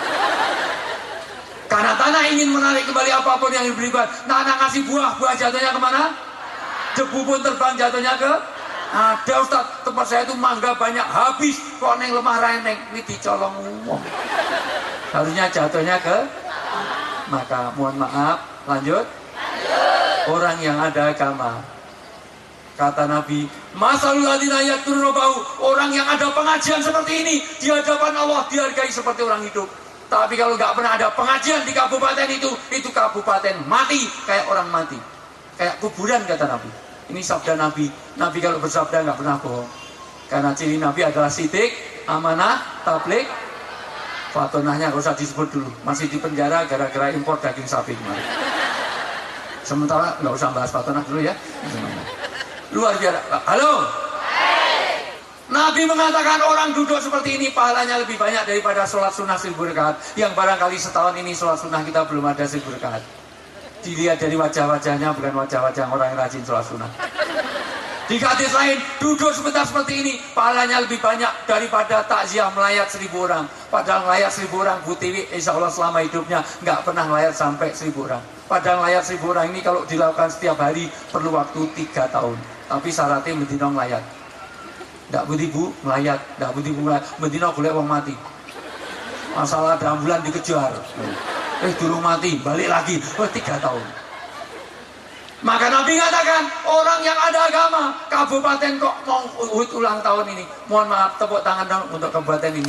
Karena tanah ingin menarik kembali apapun yang diberikan. Tanah ngasih buah jatuhnya kemana? Debu pun terbang jatuhnya ke. Ada Ustaz, tempat saya itu mangga banyak habis, kok neng lemah reneng, ini dicolong umum. Harusnya jatuhnya ke, maka mohon maaf, lanjut. Orang yang ada agama, kata Nabi, masalul ladzina yaktuluna bau, orang yang ada pengajian seperti ini di hadapan Allah dihargai seperti orang hidup. Tapi kalau nggak pernah ada pengajian di kabupaten itu kabupaten mati, kayak orang mati, kayak kuburan kata Nabi. Ini sabda Nabi. Nabi kalau bersabda nggak pernah bohong. Karena ciri Nabi adalah sidik, amanah, tablik, fatonahnya nggak usah disebut dulu. Masih di penjara gara-gara impor daging sapi kemarin. Sementara nggak usah bahas fatonah dulu ya. Luar biasa. Halo. Nabi mengatakan orang duduk seperti ini pahalanya lebih banyak daripada sholat sunnah 1000 rakaat. Yang barangkali setahun ini sholat sunnah kita belum ada 1000 rakaat. Dilihat dari wajah-wajahnya, bukan wajah-wajah orang yang rajin sholat sunnah. Di hadis lain, duduk sebentar seperti ini pahalanya lebih banyak daripada takziah melayat 1000 orang. Padahal melayat 1000 orang Bu Tiwi insya Allah selama hidupnya nggak pernah melayat sampai 1000 orang. Padahal melayat 1000 orang ini kalau dilakukan setiap hari perlu waktu 3 tahun. Tapi syaratnya mendino melayat. Nggak budi Bu melayat, nggak budi Bu melayat, mendino boleh orang mati. Masalah ada ambulan dikejar. Durung mati, balik lagi, 3 tahun. Maka Nabi katakan, orang yang ada agama, kabupaten kok mau ulang tahun ini. Mohon maaf, tepuk tangan dong untuk kabupaten ini.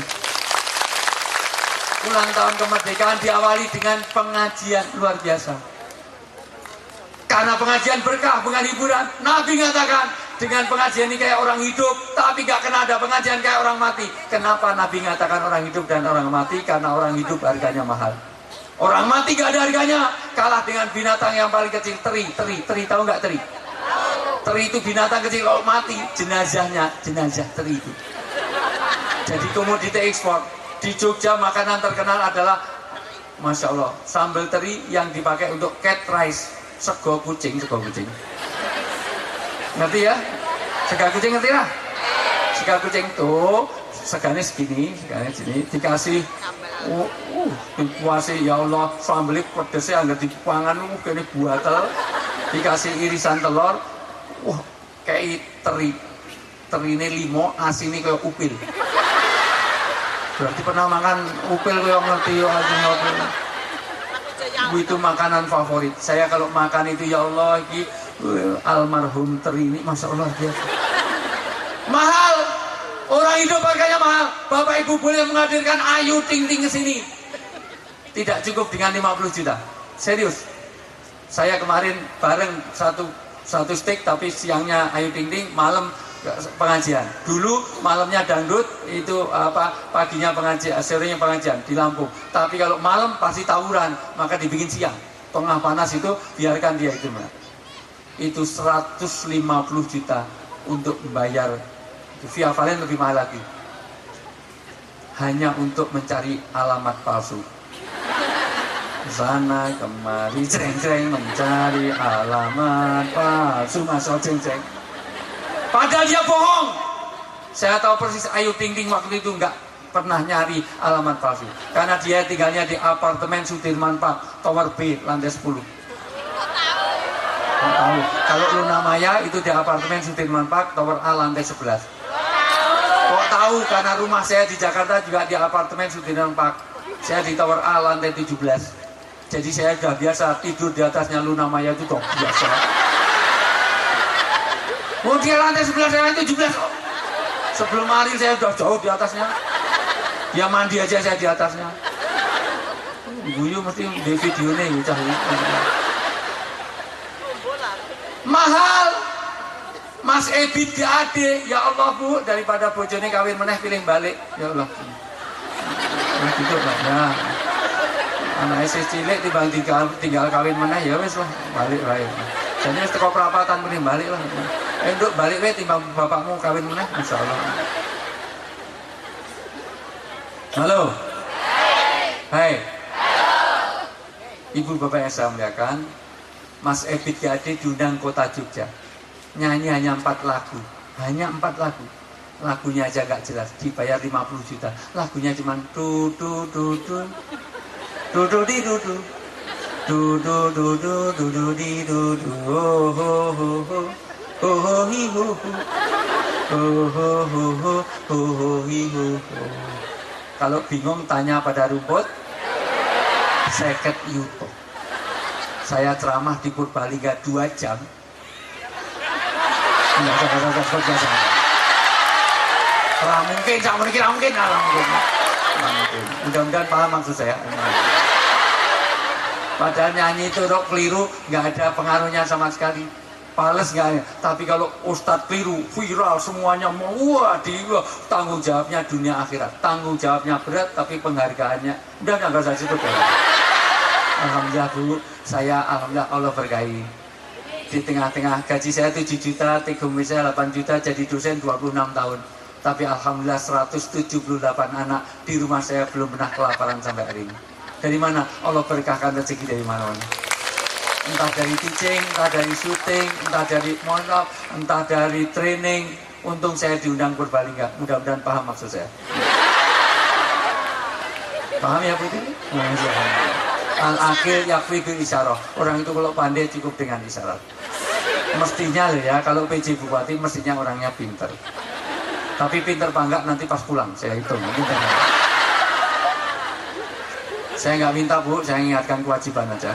Ulang tahun kemerdekaan diawali dengan pengajian luar biasa. Karena pengajian berkah, bukan hiburan. Nabi katakan, dengan pengajian ini kayak orang hidup, tapi gak kena ada pengajian kayak orang mati. Kenapa Nabi katakan orang hidup dan orang mati? Karena orang hidup harganya mahal. Orang mati gak ada harganya, kalah dengan binatang yang paling kecil, teri, tahu nggak teri? Teri itu binatang kecil, kalau mati jenazah teri itu. Jadi komoditi ekspor. Di Jogja makanan terkenal adalah, Masya Allah, sambal teri yang dipakai untuk cat rice, sego kucing. Ngerti ya? Sega kucing ngerti lah? Sega kucing tuh, segane segini, dikasih dikuasai ya Allah, sambelnya pedesnya anggar dipangan, kene buatel, dikasih irisan telur, kayak terine 5, asinnya kayak upil. Berarti pernah makan upil kayak ngerti ya asin. Itu makanan favorit. Saya kalau makan itu ya Allah, almarhum teri ini, Masya Allah dia mahal. Orang hidup harganya mahal. Bapak Ibu boleh menghadirkan Ayu Ting Ting ke sini. Tidak cukup dengan 50 juta. Serius. Saya kemarin bareng satu stick, tapi siangnya Ayu Ting Ting, malam pengajian. Dulu malamnya dangdut, itu paginya pengajian, sorenya pengajian di Lampung. Tapi kalau malam pasti tawuran, maka dibikin siang. Tengah panas itu biarkan dia itu, Mbak. Itu 150 juta untuk membayar. Via Valen lebih mahal lagi. Hanya untuk mencari alamat palsu. Sana kemari ceng-ceng mencari alamat palsu, masuk ceng-ceng. Padahal dia bohong. Saya tahu persis Ayu Ting Ting waktu itu nggak pernah nyari alamat palsu. Karena dia tinggalnya di apartemen Sudirman Park, Tower B, lantai 10. Tahu. Kalau Luna Maya itu di apartemen Sudirman Park, Tower A, lantai 11. Kok tahu? Karena rumah saya di Jakarta juga di apartemen Sudirman Park. Saya di Tower A, lantai 17. Jadi saya sudah biasa tidur di atasnya Luna Maya itu dong, biasa. Oh dia lantai 11, saya lantai 17. Sebelum hari saya sudah jauh di atasnya. Dia mandi aja saya di atasnya. Guyu mesti di video nih, mahal. Mas Ebit GAD, ya Allah Bu, daripada bojone kawin meneh pilih balik, ya Allah. Nah gitu Pak, ya. Anak isi cilik tinggal kawin meneh, ya wis lah, balik wae. Jadi teko perapatan pilih balik lah. Nduk balik wae timbang bapakmu kawin meneh, insyaallah. Halo. Hai. Ibu Bapak yang saya muliakan, Mas Ebit GAD diundang Kota Jogja. Nyanyi hanya 4 lagu, hanya 4 lagu. Lagunya aja gak jelas, dibayar 50 juta. Lagunya cuma du du du du du du di du du du du du du du du di du du ho ho ho ho ho ho hi ho ho ho ho ho ho ho ho hi ho ho. Kalau bingung tanya pada rumput, seket yuto. Saya ceramah di Purbalingga 2 jam. Enggak mungkin, enggak mungkin. Mudah-mudahan paham maksud saya. Padahal nyanyi itu rok keliru, nggak ada pengaruhnya sama sekali. Pales nggak ya? Tapi kalau ustadz keliru, viral semuanya mau, tanggung jawabnya dunia akhirat. Tanggung jawabnya berat, tapi penghargaannya udah nggak usah cukup ya. Alhamdulillah Bu, saya alhamdulillah Allah berkahi. Di tengah-tengah gaji saya 7 juta, tinggal saya 8 juta, jadi dosen 26 tahun. Tapi alhamdulillah 178 anak di rumah saya belum pernah kelaparan sampai hari ini. Dari mana? Allah berkahkan rezeki dari mana-mana. Entah dari teaching, entah dari syuting, entah dari monop, entah dari training. Untung saya diundang Purbalingga. Mudah-mudahan paham maksud saya. Paham ya Bu? Al-akhir yakfi bil isyarah. Orang itu kalau pandai cukup dengan isyarat. Mestinya loh ya, kalau PJ Bupati mestinya orangnya pinter. Tapi pinter apa nanti pas pulang, saya hitung. Saya nggak minta Bu, saya ingatkan kewajiban aja.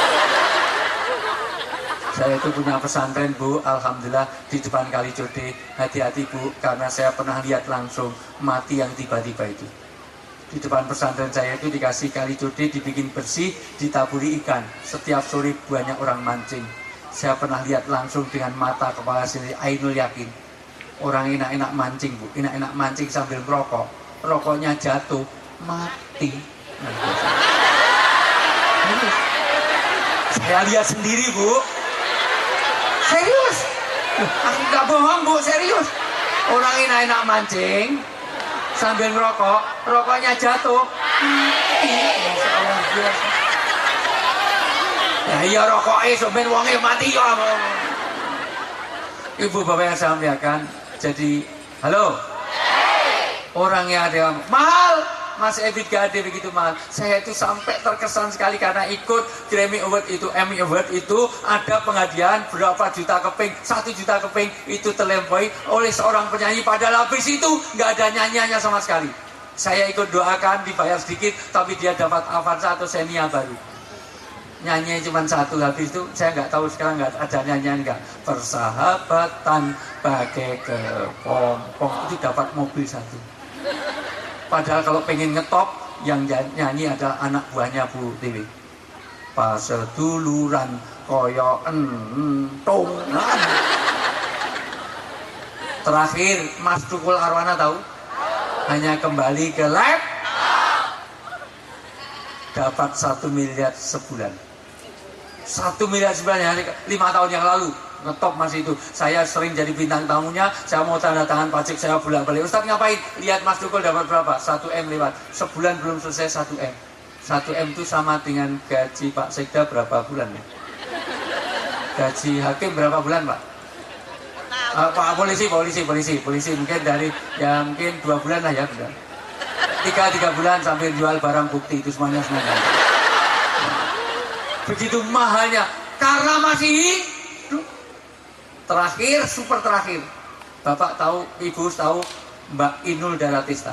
Saya itu punya pesantren Bu, alhamdulillah di depan Kalijode. Hati-hati Bu, karena saya pernah lihat langsung mati yang tiba-tiba itu. Di depan pesantren saya itu dikasih Kalijode, dibikin bersih, ditaburi ikan. Setiap sore banyak orang mancing. Saya pernah lihat langsung dengan mata kepala sendiri, ainul yakin. Orang enak-enak mancing Bu, enak-enak mancing sambil merokok. Rokoknya jatuh, mati. Saya lihat sendiri Bu. Serius. Aku gak bohong Bu, serius. Orang enak-enak mancing sambil merokok, rokoknya jatuh. Masya Allah biasa. Ya iya rokoknya sambil wongnya mati ya. Ibu Bapak yang saya muliakan, jadi halo. Orangnya ada yang mahal. Mas Ebit GAD begitu mahal. Saya itu sampai terkesan sekali karena ikut Grammy Award itu, Emmy Award itu ada penghadiahan berapa juta keping, 1 juta keping itu terlempoi oleh seorang penyanyi. Padahal habis itu nggak ada nyanyiannya sama sekali. Saya ikut doakan dibayar sedikit, tapi dia dapat Avanza atau Xenia baru. nyanyi cuma satu, habis itu saya nggak tahu sekarang nggak ada nyanyian nggak. Persahabatan bagai kepompong, itu dapat mobil satu. Padahal kalau pengen ngetop, yang nyanyi adalah anak buahnya Bu Tiwi. Paseduluran koyo entung. Terakhir Mas Tukul Arwana tahu? Hanya kembali ke lab, dapat 1 miliar sebulan. 1 miliar sebulan ya, 5 tahun yang lalu ngetop masih itu. Saya sering jadi bintang tamunya, saya mau tanda tangan pajak, saya bolak-balik. Ustadz ngapain? Lihat Mas Tukul dapat berapa? 1 M lewat. Sebulan belum selesai 1 M. 1 M itu sama dengan gaji Pak Sekda berapa bulan ya? Gaji hakim berapa bulan Pak? Pak polisi mungkin dari ya mungkin 2 bulan lah ya, benar. 3 bulan sambil jual barang bukti itu semuanya. Begitu mahalnya karena masih hidup. Terakhir, super terakhir, Bapak tahu, Ibu tahu Mbak Inul Daratista?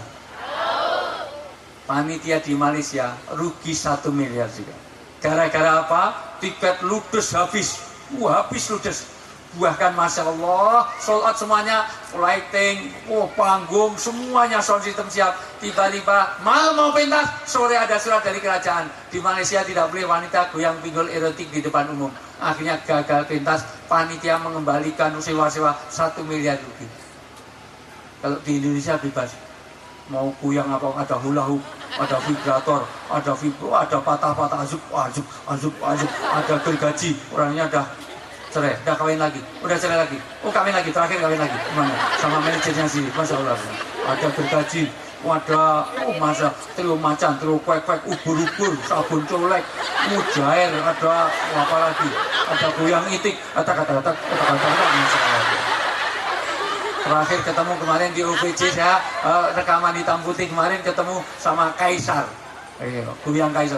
Panitia di Malaysia rugi 1 miliar juga. Gara-gara apa? Tiket ludes habis. Habis ludes. Bahkan Masya Allah, sold out semuanya, lighting, panggung, semuanya sound system siap. Tiba-tiba malam mau pentas, sore ada surat dari kerajaan. Di Malaysia tidak boleh wanita goyang pinggul erotik di depan umum. Akhirnya gagal pentas, panitia mengembalikan sewa-sewa 1 miliar rugi. Kalau di Indonesia bebas. Mau goyang apa, ada hula hoop, ada vibrator, ada vibro, ada patah-patah, azub, ada gergaji, orangnya ada cerai, udah kawin lagi, udah cerai lagi, kawin lagi, terakhir kawin lagi, gimana? Sama manajernya sih, Masya Allah. Ada gergaji, ada masa telur macan, telur kwek-kwek, ubur-ubur, sabun colek, mujair, ada apa lagi? Ada goyang itik, kata-kata, Masya Allah. Terakhir ketemu kemarin di UPC, saya rekaman hitam putih kemarin ketemu sama Kaisar, goyang Kaisar,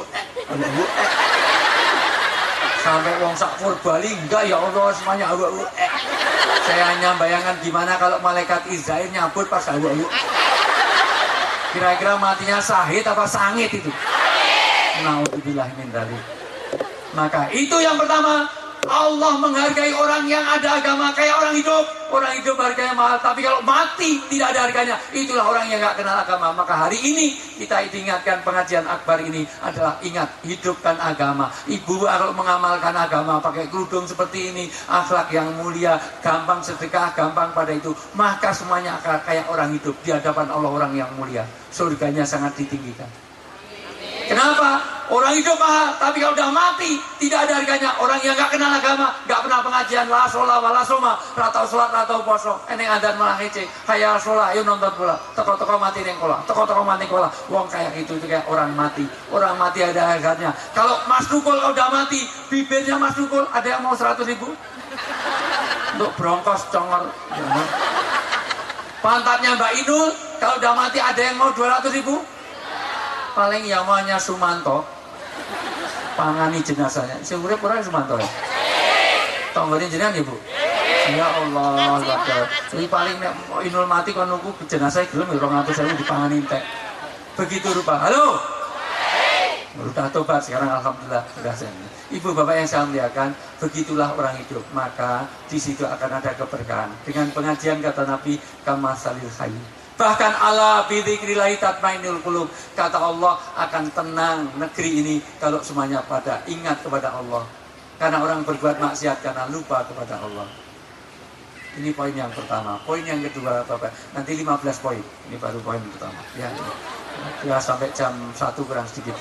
sampai wong sak Bali enggak ya Allah semuanya saya hanya bayangkan gimana kalau malaikat Israel nyabut pas kira-kira matinya sahid apa sangit itu. Naudzubillah min dzalik. Maka itu yang pertama, Allah menghargai orang yang ada agama kayak orang hidup. Orang hidup harganya mahal, tapi kalau mati tidak ada harganya, itulah orang yang gak kenal agama. Maka hari ini kita ingatkan pengajian akbar ini adalah ingat, hidupkan agama. Ibu kalau mengamalkan agama pakai kerudung seperti ini, akhlak yang mulia, gampang sedekah, gampang pada itu, maka semuanya akan kayak orang hidup di hadapan Allah, orang yang mulia. Surganya sangat ditinggikan. Kenapa? Orang hidup mahal, tapi kalau udah mati tidak ada harganya. Orang yang gak kenal agama, gak pernah pengajian, la sholat wala soma, ratau sholat ratau poso, eneng adan malah ngece, hayal sholat, ayo nonton bola, toko-toko mati neng kola, toko-toko mati kola. Wong kayak gitu itu kayak orang mati. Orang mati ada harganya. Kalau Mas Tukul kalau udah mati, bibirnya Mas Tukul ada yang mau 100.000 untuk bronkos congor. Pantatnya Mbak Inul kalau udah mati ada yang mau 200.000. Paling yamanya Sumanto pangani jenazahnya. Sing urip ora Sumanto ya? Tonggone jenengan ya, Bu? Ya Allah, jadi paling nek Inul mati kon nunggu jenazah gelem 200.000 dipangani entek. Begitu rupa. Halo. Udah tobat sekarang alhamdulillah sudah sembuh. Ibu bapak yang saya muliakan, begitulah orang hidup. Maka di situ akan ada keberkahan. Dengan pengajian kata Nabi kamasalil hayy. Bahkan ala bidzikrillahi tatmainnul qulub. Kata Allah akan tenang negeri ini kalau semuanya pada ingat kepada Allah. Karena orang berbuat maksiat karena lupa kepada Allah. Ini poin yang pertama. Poin yang kedua Bapak, nanti 15 poin. Ini baru poin pertama. Ya sampai jam 1 kurang sedikit.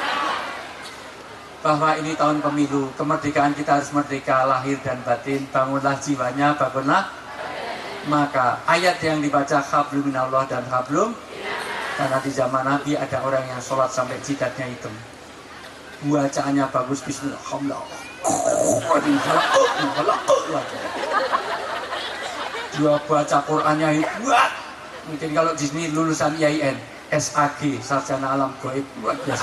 Bahwa ini tahun pemilu, kemerdekaan kita harus merdeka lahir dan batin. Bangunlah jiwanya, bangunlah. Maka ayat yang dibaca hablum minallah dan hablum, karena di zaman Nabi ada orang yang sholat sampai jidatnya hitam, bacaannya bagus, bismillah, dia baca Qurannya hebat. Mungkin kalau di sini lulusan IAIN, SAG, sarjana alam gaib, luar biasa.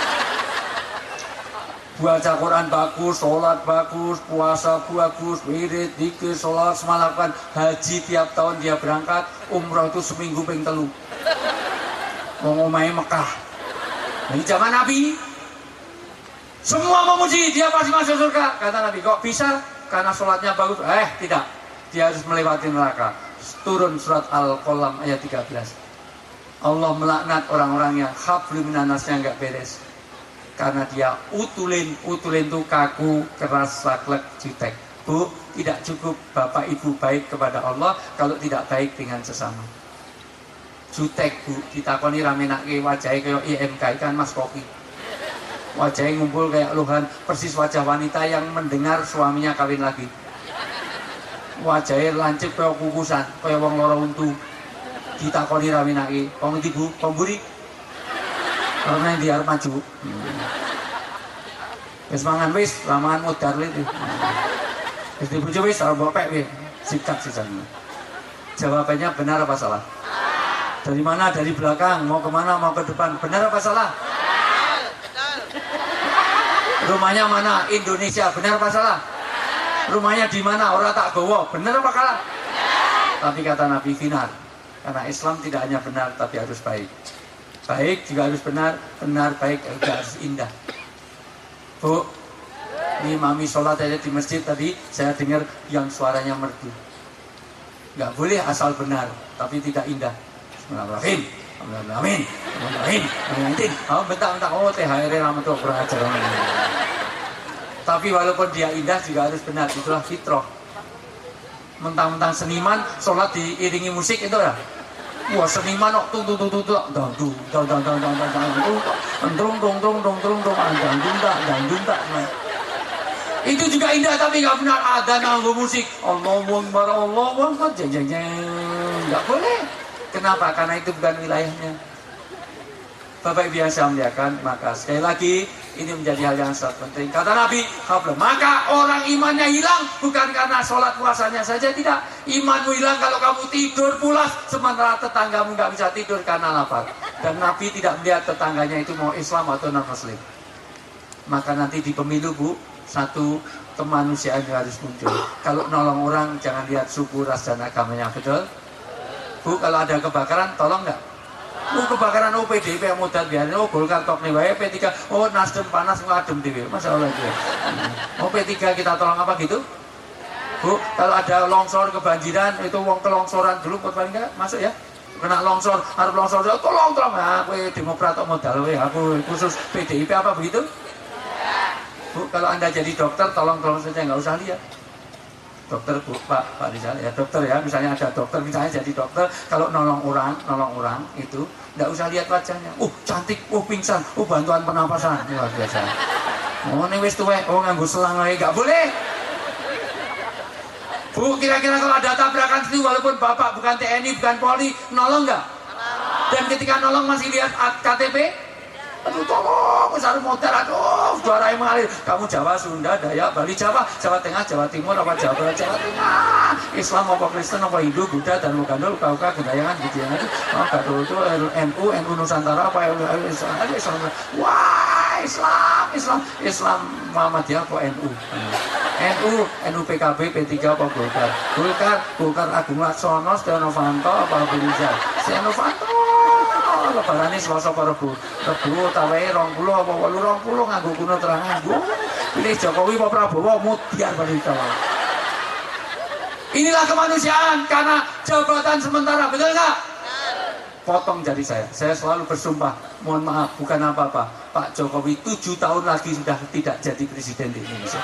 Baca Quran bagus, sholat bagus, puasa bagus, wirid, dzikir, sholat, semalakan, haji tiap tahun dia berangkat, umroh itu seminggu ping 3. Mau ngomai Mekah. Ini zaman Nabi. Semua memuji, dia pasti masuk surga. Kata Nabi, kok bisa? Karena sholatnya bagus. Tidak. Dia harus melewati neraka. Turun surat Al-Qalam ayat 13. Allah melaknat orang-orang yang hablum minannasnya nggak beres. Karena dia utulin itu kaku, keras, saklek, jutek. Bu, tidak cukup bapak ibu baik kepada Allah kalau tidak baik dengan sesama. Jutek bu, ditakoni ramenake wajahnya kayak IMK kan mas kopi. Wajahnya ngumpul kayak luhan, persis wajah wanita yang mendengar suaminya kawin lagi. Wajahnya lancip kayak kukusan, kayak wong loro untu. Ditakoni ramenake, wong ndi bu, pemburi. Karena dia harus maju. Wis mangan wis, ramangan modar itu. Wis dibujuk wis, ora bopek wis. Sikat sisan. Jawabannya benar apa salah? Dari mana? Dari belakang. Mau kemana? Mau ke depan. Benar apa salah? Benar. Rumahnya mana? Indonesia. Benar apa salah? Rumahnya di mana? Orang tak gowo. Benar apa kalah? Tapi kata Nabi final. Karena Islam tidak hanya benar tapi harus baik. Baik juga harus benar. Benar baik juga harus indah. Bu, ini mami sholat aja di masjid tadi. Saya dengar yang suaranya merdu. Gak boleh asal benar tapi tidak indah. Bismillahirrahmanirrahim. Amin. Amin. Oh, bentar. Oh, THR lama tuh kurang ajar. Tapi walaupun dia indah juga harus benar. Itulah fitrah. Mentang-mentang seniman, sholat diiringi musik itu ya. Wah, seniman kok itu juga indah tapi nggak benar. Ada nanggung musik. Allahu Akbar, Allahu Akbar, jeng. Nggak boleh. Kenapa? Karena itu bukan wilayahnya. Bapak Ibu yang saya muliakan, maka sekali lagi ini menjadi hal yang sangat penting. Kata Nabi, maka orang imannya hilang bukan karena sholat puasanya saja, tidak. Imanmu hilang kalau kamu tidur pulas sementara tetanggamu nggak bisa tidur karena lapar. Dan Nabi tidak melihat tetangganya itu mau Islam atau non Muslim. Maka nanti di pemilu bu, satu kemanusiaan harus muncul. Kalau nolong orang jangan lihat suku, ras dan agamanya, betul? Bu, kalau ada kebakaran, tolong nggak? Kebakaran PDIP yang mudah biarin, Golkar tok nih, P3, Nasdem panas ngadem dewe, masalah itu. P3 kita tolong apa gitu? Bu, kalau ada longsor kebanjiran, itu wong kelongsoran dulu, paling nggak masuk ya? Kena longsor, harus longsor, tolong. Aku Demokrat modal, aku khusus PDIP apa begitu? Bu, kalau Anda jadi dokter, tolong saja, nggak usah lihat. Dokter bu, Pak Rizal ya dokter ya, misalnya ada dokter misalnya jadi dokter, kalau nolong orang itu nggak usah lihat wajahnya. Cantik, pingsan, bantuan pernapasan, luar biasa. Ini wis tuwek, nganggo selang lagi, nggak boleh. Bu, kira-kira kalau ada tabrakan itu walaupun bapak bukan TNI, bukan Polri, nolong nggak? Dan ketika nolong masih lihat KTP? Aduh tolong, harus modal, aduh suara yang mengalir. Kamu Jawa, Sunda, Dayak, Bali, Jawa Tengah, Jawa Timur, apa Jawa Barat, Jawa Tengah, Islam, apa Kristen, apa Hindu, Buddha, dan Mugandol, Kauka, Gendayangan, gitu ya. Gaduh itu NU Nusantara, apa Islam. Wah, Islam Muhammadiyah, apa NU? NU PKB, P3, apa Golkar Agung Laksono, Setia Novanto, apa Rizal, Setia Novanto. Lebaran ini Selasa apa Rebu tawae 20 apa 20 nganggo kuno terang nganggo pilih Jokowi apa Prabowo mutiar pada Jawa. Inilah kemanusiaan karena jabatan sementara, betul nggak? Potong jari saya selalu bersumpah, mohon maaf bukan apa-apa, Pak Jokowi 7 tahun lagi sudah tidak jadi presiden di Indonesia.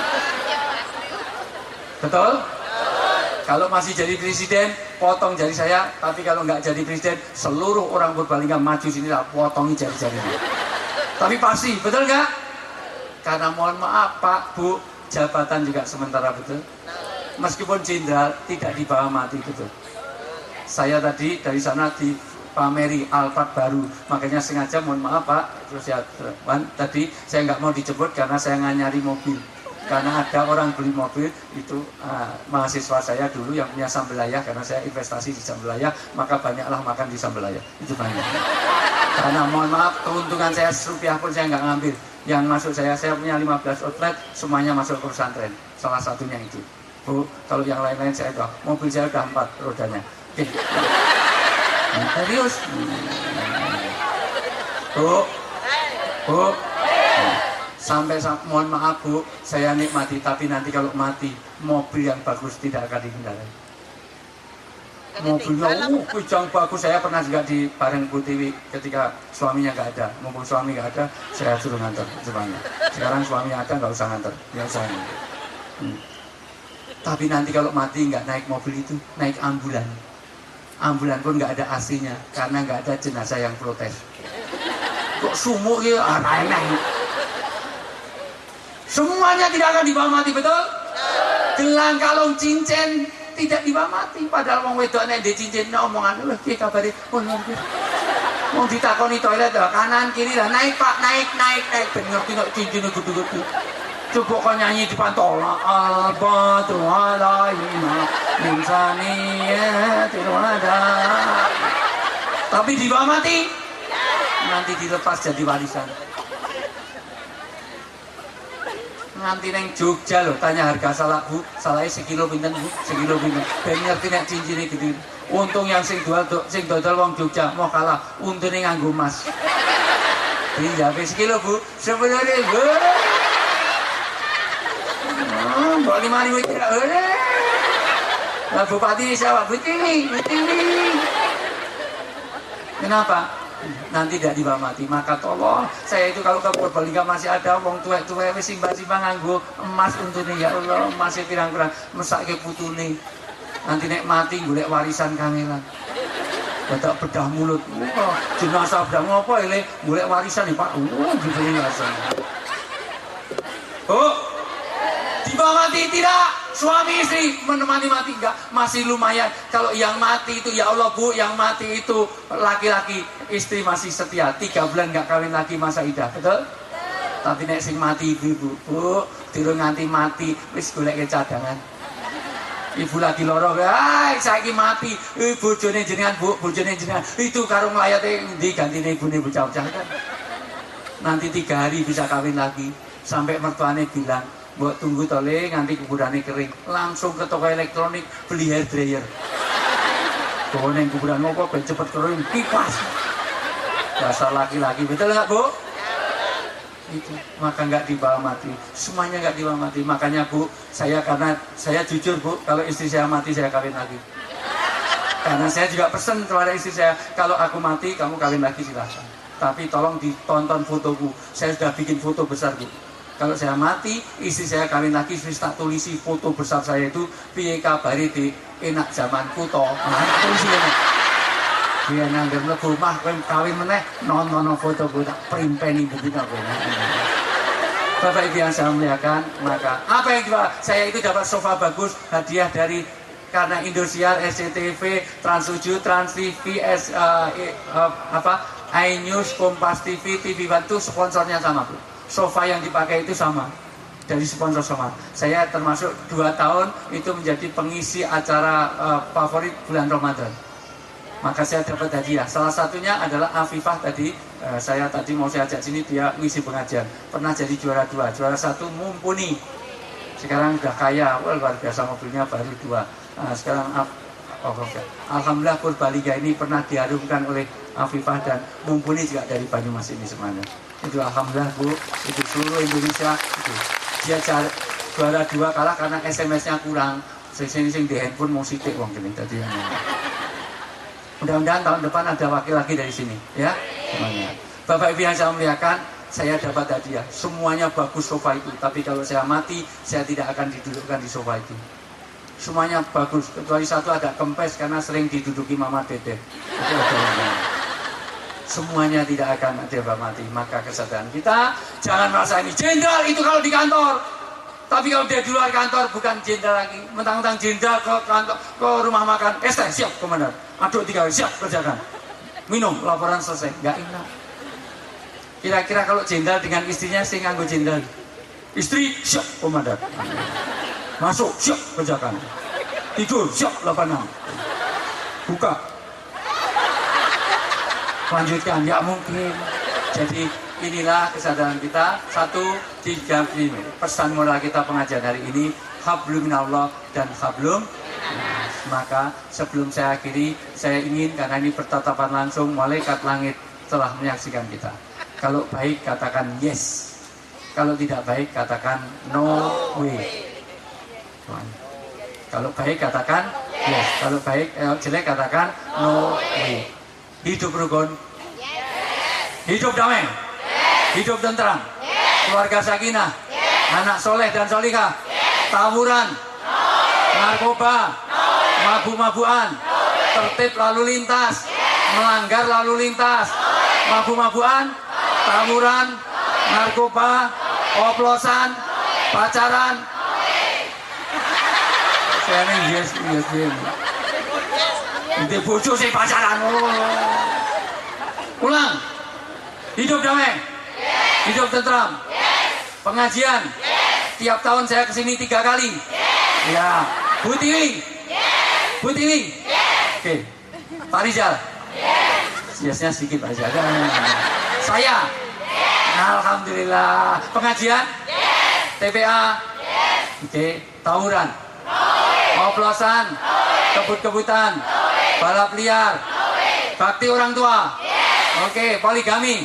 Betul? Kalau masih jadi presiden, potong jari saya. Tapi kalau nggak jadi presiden, seluruh orang Purbalingga maju sini lah, potongi jari-jarinya. Tapi pasti, betul nggak? Karena mohon maaf Pak, Bu, jabatan juga sementara, betul. Meskipun jenderal tidak dibawa mati, betul. Saya tadi dari sana dipameri Alphard baru, makanya sengaja mohon maaf Pak. Terus ya, tadi saya nggak mau dijemput karena saya nggak nyari mobil. Karena ada orang beli mobil itu mahasiswa saya dulu yang punya Sambelayah, karena saya investasi di Sambelayah, maka banyaklah makan di Sambelayah, itu banyak. Karena mohon maaf keuntungan saya rupiah pun saya nggak ngambil, yang masuk saya punya 15 outlet, semuanya masuk ke pesantren, salah satunya itu. Bu, kalau yang lain-lain saya udah, mobil saya udah 4 rodanya. Oke. Serius. Bu. Sampai mohon maaf Bu, saya nikmati, tapi nanti kalau mati mobil yang bagus tidak akan dikendarai. Mobilnya yang bagus. Saya pernah juga di bareng Bu Tiwi ketika suaminya nggak ada. Mumpung suami nggak ada, saya suruh nganter semuanya. Sekarang suaminya ada, nggak usah nganter, biasa. Tapi nanti kalau mati nggak naik mobil itu, naik ambulan. Ambulan pun nggak ada AC-nya karena nggak ada jenazah yang protes. Kok sumuk ya? Aneh. Semuanya tidak akan dibawa mati, betul? Gelang, kalung, cincin tidak dibawa mati. Padahal wong wedok nek ndek cincin omongan, "Lho, piye kabare?" Oh, mau ditakoni toilet kanan kiri lah, naik Pak, naik. Ben ngerti nek cincine kudu-kudu. Coba kok nyanyi di pantol. Al-Badru alaina min saniyatil wada. Tapi dibawa mati. Nanti dilepas jadi warisan. Nganti neng Jogja loh, tanya harga salak Bu, salaknya sekilo pinten Bu, sekilo pinten. Ben ngerti nek cincine gede. Untung yang sing dodol wong Jogja mau kalah, untune nganggo emas. Iya, sekilo Bu, 10.000. Mbok 5.000 tidak boleh. Lah Bupati siapa? Bu Tiwi. Kenapa? Nanti tidak dibawa mati. Maka tolong saya itu kalau ke Purbalingga masih ada wong tuwek-tuwek wis simbang-simbang nganggo emas untune, ya Allah, emas pirang-pirang mesake putune. Nanti nek mati golek warisan kangelan. Dadak bedah mulut. Jenazah bedah ngopo ile golek warisan Pak. Dibeli warisan. Dibawa mati tidak? Suami istri menemani mati enggak? Masih lumayan. Kalau yang mati itu, ya Allah Bu, yang mati itu laki-laki, istri masih setia. 3 bulan enggak kawin lagi masa idah, betul? Tapi nek sing mati ibu, Bu, durung nganti mati wis golek cadangan. Ibu lagi loro, saiki mati, bojone jenengan Bu, bojone jenengan. Itu karo nglayate ndi gantine ibune bocah-bocah kan. Nanti 3 hari bisa kawin lagi. Sampai mertuane bilang, "Mbok tunggu tole nganti kuburane kering." Langsung ke toko elektronik beli hair dryer. Bawa neng kuburan ngopo ben cepet kering, kipas. Dasar laki-laki, betul nggak Bu? Itu maka nggak dibawa mati, semuanya nggak dibawa mati. Makanya Bu, karena saya jujur Bu, kalau istri saya mati saya kawin lagi. Karena saya juga pesen kepada istri saya, kalau aku mati kamu kawin lagi silahkan. Tapi tolong ditonton fotoku, saya sudah bikin foto besar Bu. Kalau saya mati, istri saya kawin lagi, wis tak tulisi foto besar saya itu, piye kabare di enak zamanku to. Nah, tulisi ngene. Biyen nang mlebu omah kowe kawin meneh, nonton fotoku tak primpeni begitu kowe. Bapak Ibu yang saya muliakan, maka apa yang juga saya itu dapat sofa bagus hadiah dari karena Indosiar, SCTV, Trans7, Trans TV, iNews, Kompas TV, TV One itu sponsornya sama Bu. Sofa yang dipakai itu sama dari sponsor sama. Saya termasuk 2 tahun itu menjadi pengisi acara favorit bulan Ramadan. Maka saya dapat hadiah. Salah satunya adalah Afifah tadi. Saya tadi mau saya ajak sini, dia ngisi pengajian. Pernah jadi juara 2, juara 1 mumpuni. Sekarang udah kaya, luar biasa, mobilnya baru 2. Sekarang alhamdulillah Purbalingga ini pernah diharumkan oleh Afifah dan mumpuni juga dari Banyumas ini semuanya. Itu alhamdulillah Bu, itu seluruh Indonesia itu. Dia juara 2 kalah karena SMS-nya kurang. Sing di handphone mau sitik wong gini tadi. Mudah-mudahan tahun depan ada wakil lagi dari sini, ya. Semuanya. Bapak Ibu yang saya muliakan, saya dapat hadiah. Semuanya bagus sofa itu, tapi kalau saya mati, saya tidak akan didudukkan di sofa itu. Semuanya bagus, kecuali satu ada kempes karena sering diduduki Mama Dede. Itu ada semuanya tidak akan ada mati. Maka kesadaran kita jangan merasa ini jenderal itu kalau di kantor, tapi kalau dia di luar kantor bukan jenderal lagi. Mentang-mentang jenderal ke kantor, ke rumah makan, teh siap komandan, aduk 3 siap kerjakan, minum laporan selesai, nggak enak. Kira-kira kalau jenderal dengan istrinya, sing nganggo jenderal, istri siap komandan, masuk siap kerjakan, tidur siap 86, buka lanjutkan, nggak mungkin. Jadi inilah kesadaran kita. 1, 3, 5. Pesan moral kita pengajian hari ini, hablum minallah dan hablum. Maka sebelum saya akhiri, saya ingin, karena ini bertatapan langsung, malaikat langit telah menyaksikan kita. Kalau baik katakan yes, Kalau tidak baik katakan no way. Kalau baik katakan yes. Kalau baik jelek katakan no way. Hidup rukun. Hidup damai. Hidup tentram. Keluarga sakinah. Anak soleh dan solihah. Tawuran. Narkoba. Mabu-mabuan. Tertib lalu lintas. Melanggar lalu lintas. Mabu-mabuan. Tawuran. Narkoba. Oplosan. Pacaran. Saya ini yes. Ini bojo sih pacaran. Ulang. Hidup damai. Hidup tentram. Pengajian. Tiap tahun saya kesini 3 kali. Ya. Bu Tiwi. Bu Tiwi. Oke. Pak Rizal. Yesnya sedikit aja. Saya. Alhamdulillah. Pengajian. TPA. Oke. Tawuran. Oplosan. Kebut-kebutan. Balap liar. Bakti orang tua. Oke. Poligami.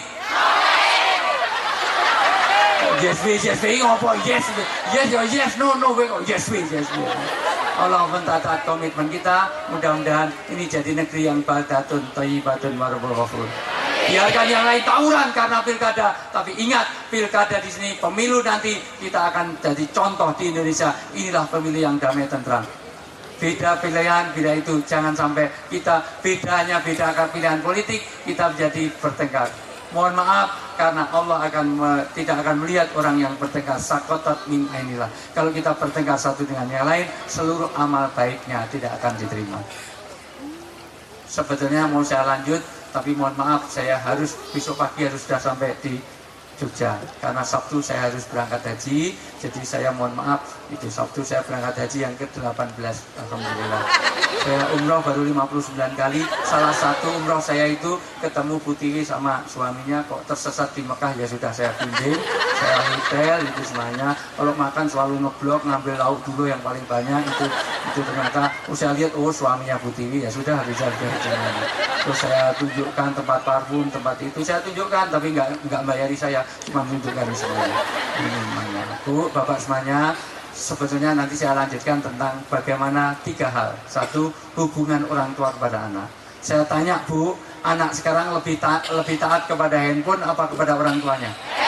Yes, ngopo yes, no, yes. Allah mencatat komitmen kita, mudah-mudahan ini jadi negeri yang baldatun thayyibatun warabul ghafur. Biarkan yang lain tawuran karena pilkada, tapi ingat pilkada di sini pemilu nanti kita akan jadi contoh di Indonesia. Inilah pemilu yang damai tentram. Beda pilihan, beda itu jangan sampai kita bedanya beda pilihan politik kita menjadi bertengkar. Mohon maaf karena Allah tidak akan melihat orang yang bertengkar sakotat min ainillah. Kalau kita bertengkar satu dengan yang lain, seluruh amal baiknya tidak akan diterima. Sebetulnya mau saya lanjut, tapi mohon maaf saya harus besok pagi harus sudah sampai di Jogja karena Sabtu saya harus berangkat haji. Jadi saya mohon maaf, itu Sabtu saya berangkat haji yang ke-18. Alhamdulillah. Saya umroh baru 59 kali. Salah satu umroh saya itu ketemu Putih sama suaminya kok tersesat di Mekah. Ya sudah saya bimbing, saya hotel itu semuanya. Kalau makan selalu ngeblok, ngambil lauk dulu yang paling banyak. Itu ternyata saya lihat suaminya Putih. Ya sudah harus jaga. Terus saya tunjukkan tempat parfum, tempat itu saya tunjukkan, tapi nggak bayari saya, cuma tunjukkan semuanya. Ini Bu, Bapak semuanya, sebetulnya nanti saya lanjutkan tentang bagaimana 3 hal. 1, hubungan orang tua kepada anak. Saya tanya Bu, anak sekarang lebih taat kepada handphone apa kepada orang tuanya?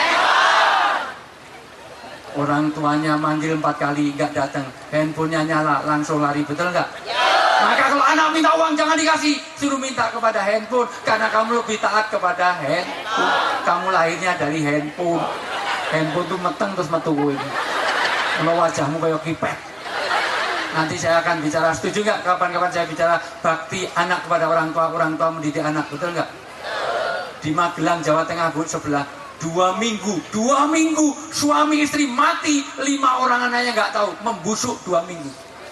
Orang tuanya manggil 4 kali nggak datang, handphonenya nyala langsung lari, betul nggak? Maka kalau anak minta uang jangan dikasih, suruh minta kepada handphone karena kamu lebih taat kepada handphone. Kamu lahirnya dari handphone. Handphone tuh meteng terus metu ini. Kalau wajahmu kayak kipet. Nanti saya akan bicara, setuju nggak kapan-kapan saya bicara bakti anak kepada orang tua mendidik anak, betul nggak? Di Magelang, Jawa Tengah Bu, sebelah 2 minggu suami istri mati, 5 orang anaknya nggak tahu, membusuk 2 minggu.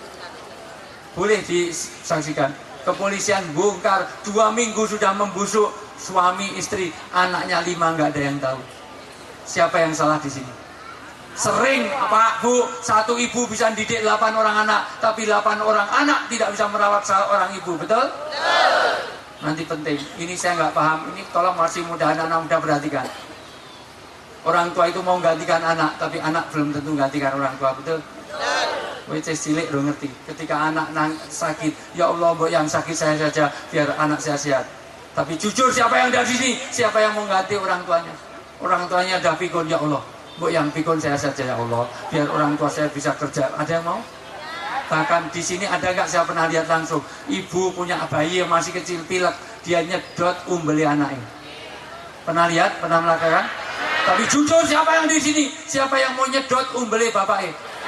Boleh disaksikan. Kepolisian bongkar 2 minggu sudah membusuk suami istri, anaknya 5 nggak ada yang tahu. Siapa yang salah di sini? Sering Pak Bu, 1 ibu bisa didik 8 orang anak, tapi 8 orang anak tidak bisa merawat seorang ibu, betul? Nanti penting. Ini saya nggak paham. Ini tolong masih muda, anak-anak muda perhatikan. Orang tua itu mau gantikan anak, tapi anak belum tentu gantikan orang tua, betul? Wece cilik lo ngerti. Ketika anak sakit, ya Allah, mbok yang sakit saya saja biar anak saya sehat. Tapi jujur siapa yang dari sini? Siapa yang mau ganti orang tuanya? Orang tuanya dah pikun, ya Allah, mbok yang pikun saya saja ya Allah, biar orang tua saya bisa kerja. Ada yang mau? Bahkan di sini ada nggak, saya pernah lihat langsung, ibu punya bayi yang masih kecil pilek, dia nyedot umbeli anaknya. Pernah lihat? Pernah melakukan? Tapi jujur siapa yang di sini? Siapa yang mau nyedot umbeli bapaknya?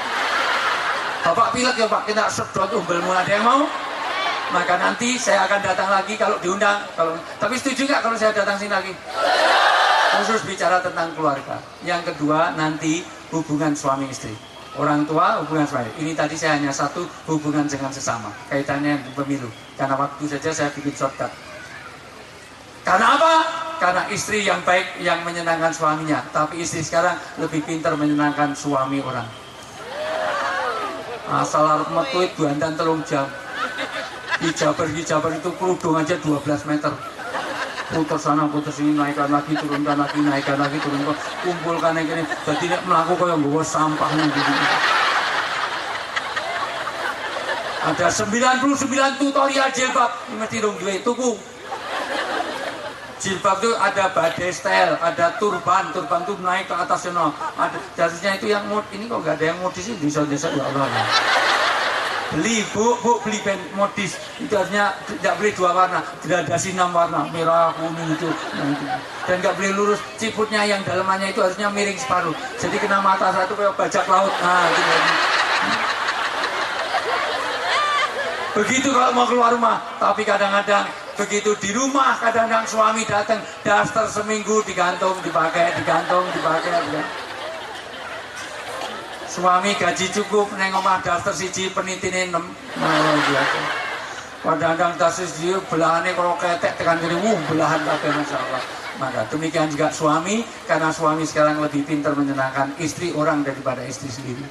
Bapak pilek ya Pak, kita sedot umbelmu, ada yang mau? Maka nanti saya akan datang lagi kalau diundang. Tapi setuju nggak kalau saya datang sini lagi? Khusus bicara tentang keluarga. Yang kedua nanti hubungan suami istri. Orang tua hubungan suami. Ini tadi saya hanya 1, hubungan dengan sesama. Kaitannya pemilu. Karena waktu saja saya bikin shortcut. Karena apa? Karena istri yang baik yang menyenangkan suaminya. Tapi istri sekarang lebih pintar menyenangkan suami orang. Asal arep metu bandan 3 jam. Hijaber itu kerudung aja 12 meter. putar sana putar sini, naikkan lagi turunkan lagi, naikkan lagi turunkan, kumpulkan ini, jadi nek mlaku kaya nggawa sampah gitu. Ada 99 tutorial jilbab, mesti dong duwe tuku. Jilbab itu ada badai style, ada turban tuh naik ke atas sana. Ada harusnya itu yang mod, ini kok nggak ada yang modis ini desa-desa ya Allah. Beli bu beli pen modis itu harusnya tidak boleh 2 warna, gradasi 6 warna, merah kuning itu, nah itu. Dan nggak boleh lurus, ciputnya yang dalamannya itu harusnya miring separuh, jadi kena mata satu kayak bajak laut. Nah itu begitu kalau mau keluar rumah. Tapi kadang-kadang begitu di rumah, kadang-kadang suami datang, daster seminggu digantung dipakai. Suami gaji cukup, neng omah daster siji penitine 6. Kadang-kadang daster siji belahane kalau ketek tekan kiri, belahan kabeh masyaallah. Maka demikian juga suami, karena suami sekarang lebih pintar menyenangkan istri orang daripada istri sendiri.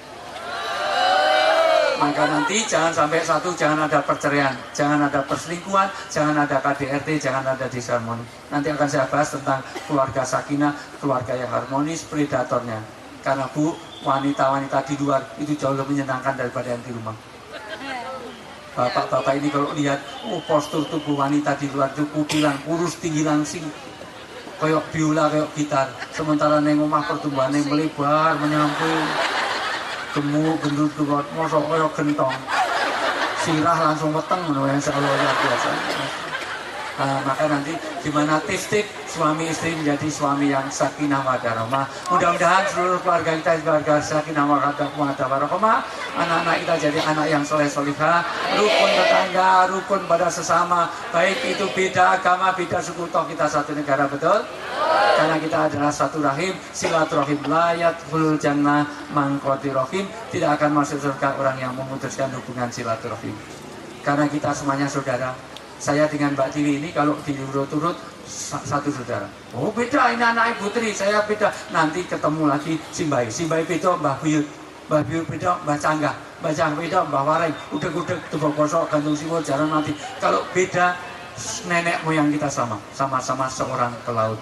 Maka nanti jangan sampai jangan ada perceraian, jangan ada perselingkuhan, jangan ada KDRT, jangan ada disharmoni. Nanti akan saya bahas tentang keluarga sakinah, keluarga yang harmonis, predatornya. Karena Bu, wanita-wanita di luar itu jauh lebih menyenangkan daripada yang di rumah. Bapak-bapak ini kalau lihat, postur tubuh wanita di luar itu kupilan, kurus, tinggi langsing, kayak biola, kayak gitar. Sementara neng omah pertumbuhannya melebar, menyamping, gemuk, gendut, kuat, mosok kayak gentong, sirah langsung weteng, menurut saya luar biasa. Maka nanti gimana tips-tips suami istri menjadi suami yang sakinah mawaddah warahmah. Mudah-mudahan seluruh keluarga kita keluarga sakinah mawaddah warahmah. Anak-anak kita jadi anak yang soleh-solihah, rukun tetangga, rukun pada sesama, baik itu beda agama, beda suku, toh kita satu negara, betul? Karena kita adalah satu rahim, silaturahim layat hulul jannah mangkoti rahim, tidak akan masuk surga orang yang memutuskan hubungan silaturahim. Karena kita semuanya saudara. Saya dengan Mbak Tiwi ini kalau diurut-urut satu saudara. Oh beda, ini anak Ibu Tri, saya beda. Nanti ketemu lagi Simbai beda Mbah Buyut, Mbah Buyut beda Mbah Canggah, Mbah Canggah beda Mbah Warai, udah tebak kosok, gantung simul, jalan mati. Kalau beda, nenek moyang kita sama-sama seorang pelaut.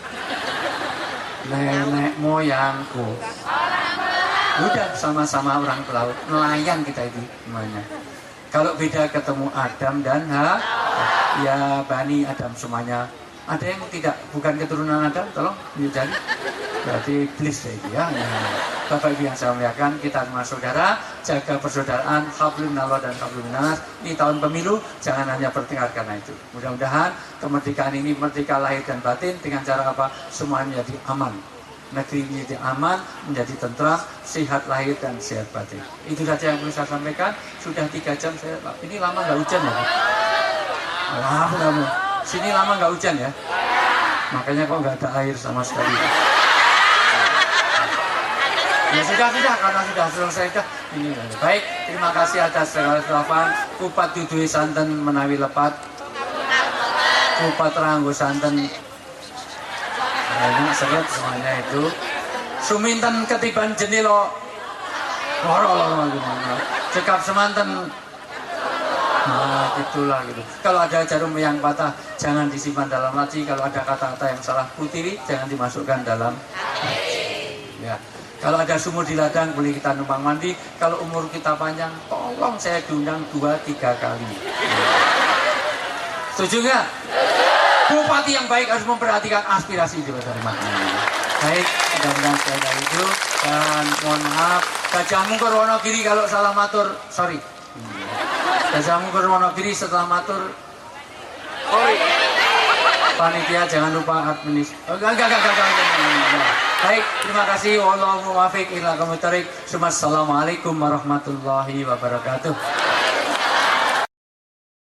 Nenek moyangku udah sama-sama orang pelaut, nelayan kita itu namanya. Kalau beda ketemu Adam dan ya Bani Adam semuanya. Ada yang tidak, bukan keturunan Adam, tolong jadi. Berarti iblis ya. Bapak Ibu yang saya muliakan, kita semua saudara, jaga persaudaraan, hablum minallah dan hablum minannas. Ini tahun pemilu, jangan hanya bertengkar karena itu. Mudah-mudahan kemerdekaan ini merdeka lahir dan batin dengan cara apa? Semuanya menjadi aman. Negeri menjadi aman, menjadi tentram, sehat lahir dan sehat batin. Itu saja yang perlu saya sampaikan. Sudah 3 jam ini lama nggak hujan ya? Lama. Sini lama nggak hujan ya? Makanya kok nggak ada air sama sekali. Ya sudah karena sudah selesai dah. Ini baik. Terima kasih atas segala selapan. Kupat dudui santen menawi lepat. Kupat ranggo santen. Banyak seret semuanya itu. Suminten ketiban jenilo. Loro gimana? Cekap semanten. Nah, itulah gitu. Kalau ada jarum yang patah, jangan disimpan dalam laci. Kalau ada kata-kata yang salah putiri, jangan dimasukkan dalam laci. Ya. Kalau ada sumur di ladang, boleh kita numpang mandi. Kalau umur kita panjang, tolong saya diundang 2-3 kali. Setuju nggak? Bupati yang baik harus memperhatikan aspirasi juga dari maknanya. Baik, mudah-mudahan sekali itu. Dan mohon maaf, Gajah Mungkur Wonogiri kalau salah matur, sorry. Gajah Mungkur Wonogiri setelah matur, panitia jangan lupa administ. Enggak. Baik, terima kasih. Wallahu muwaffiq ila aqwamit thoriq. Assalamualaikum warahmatullahi wabarakatuh.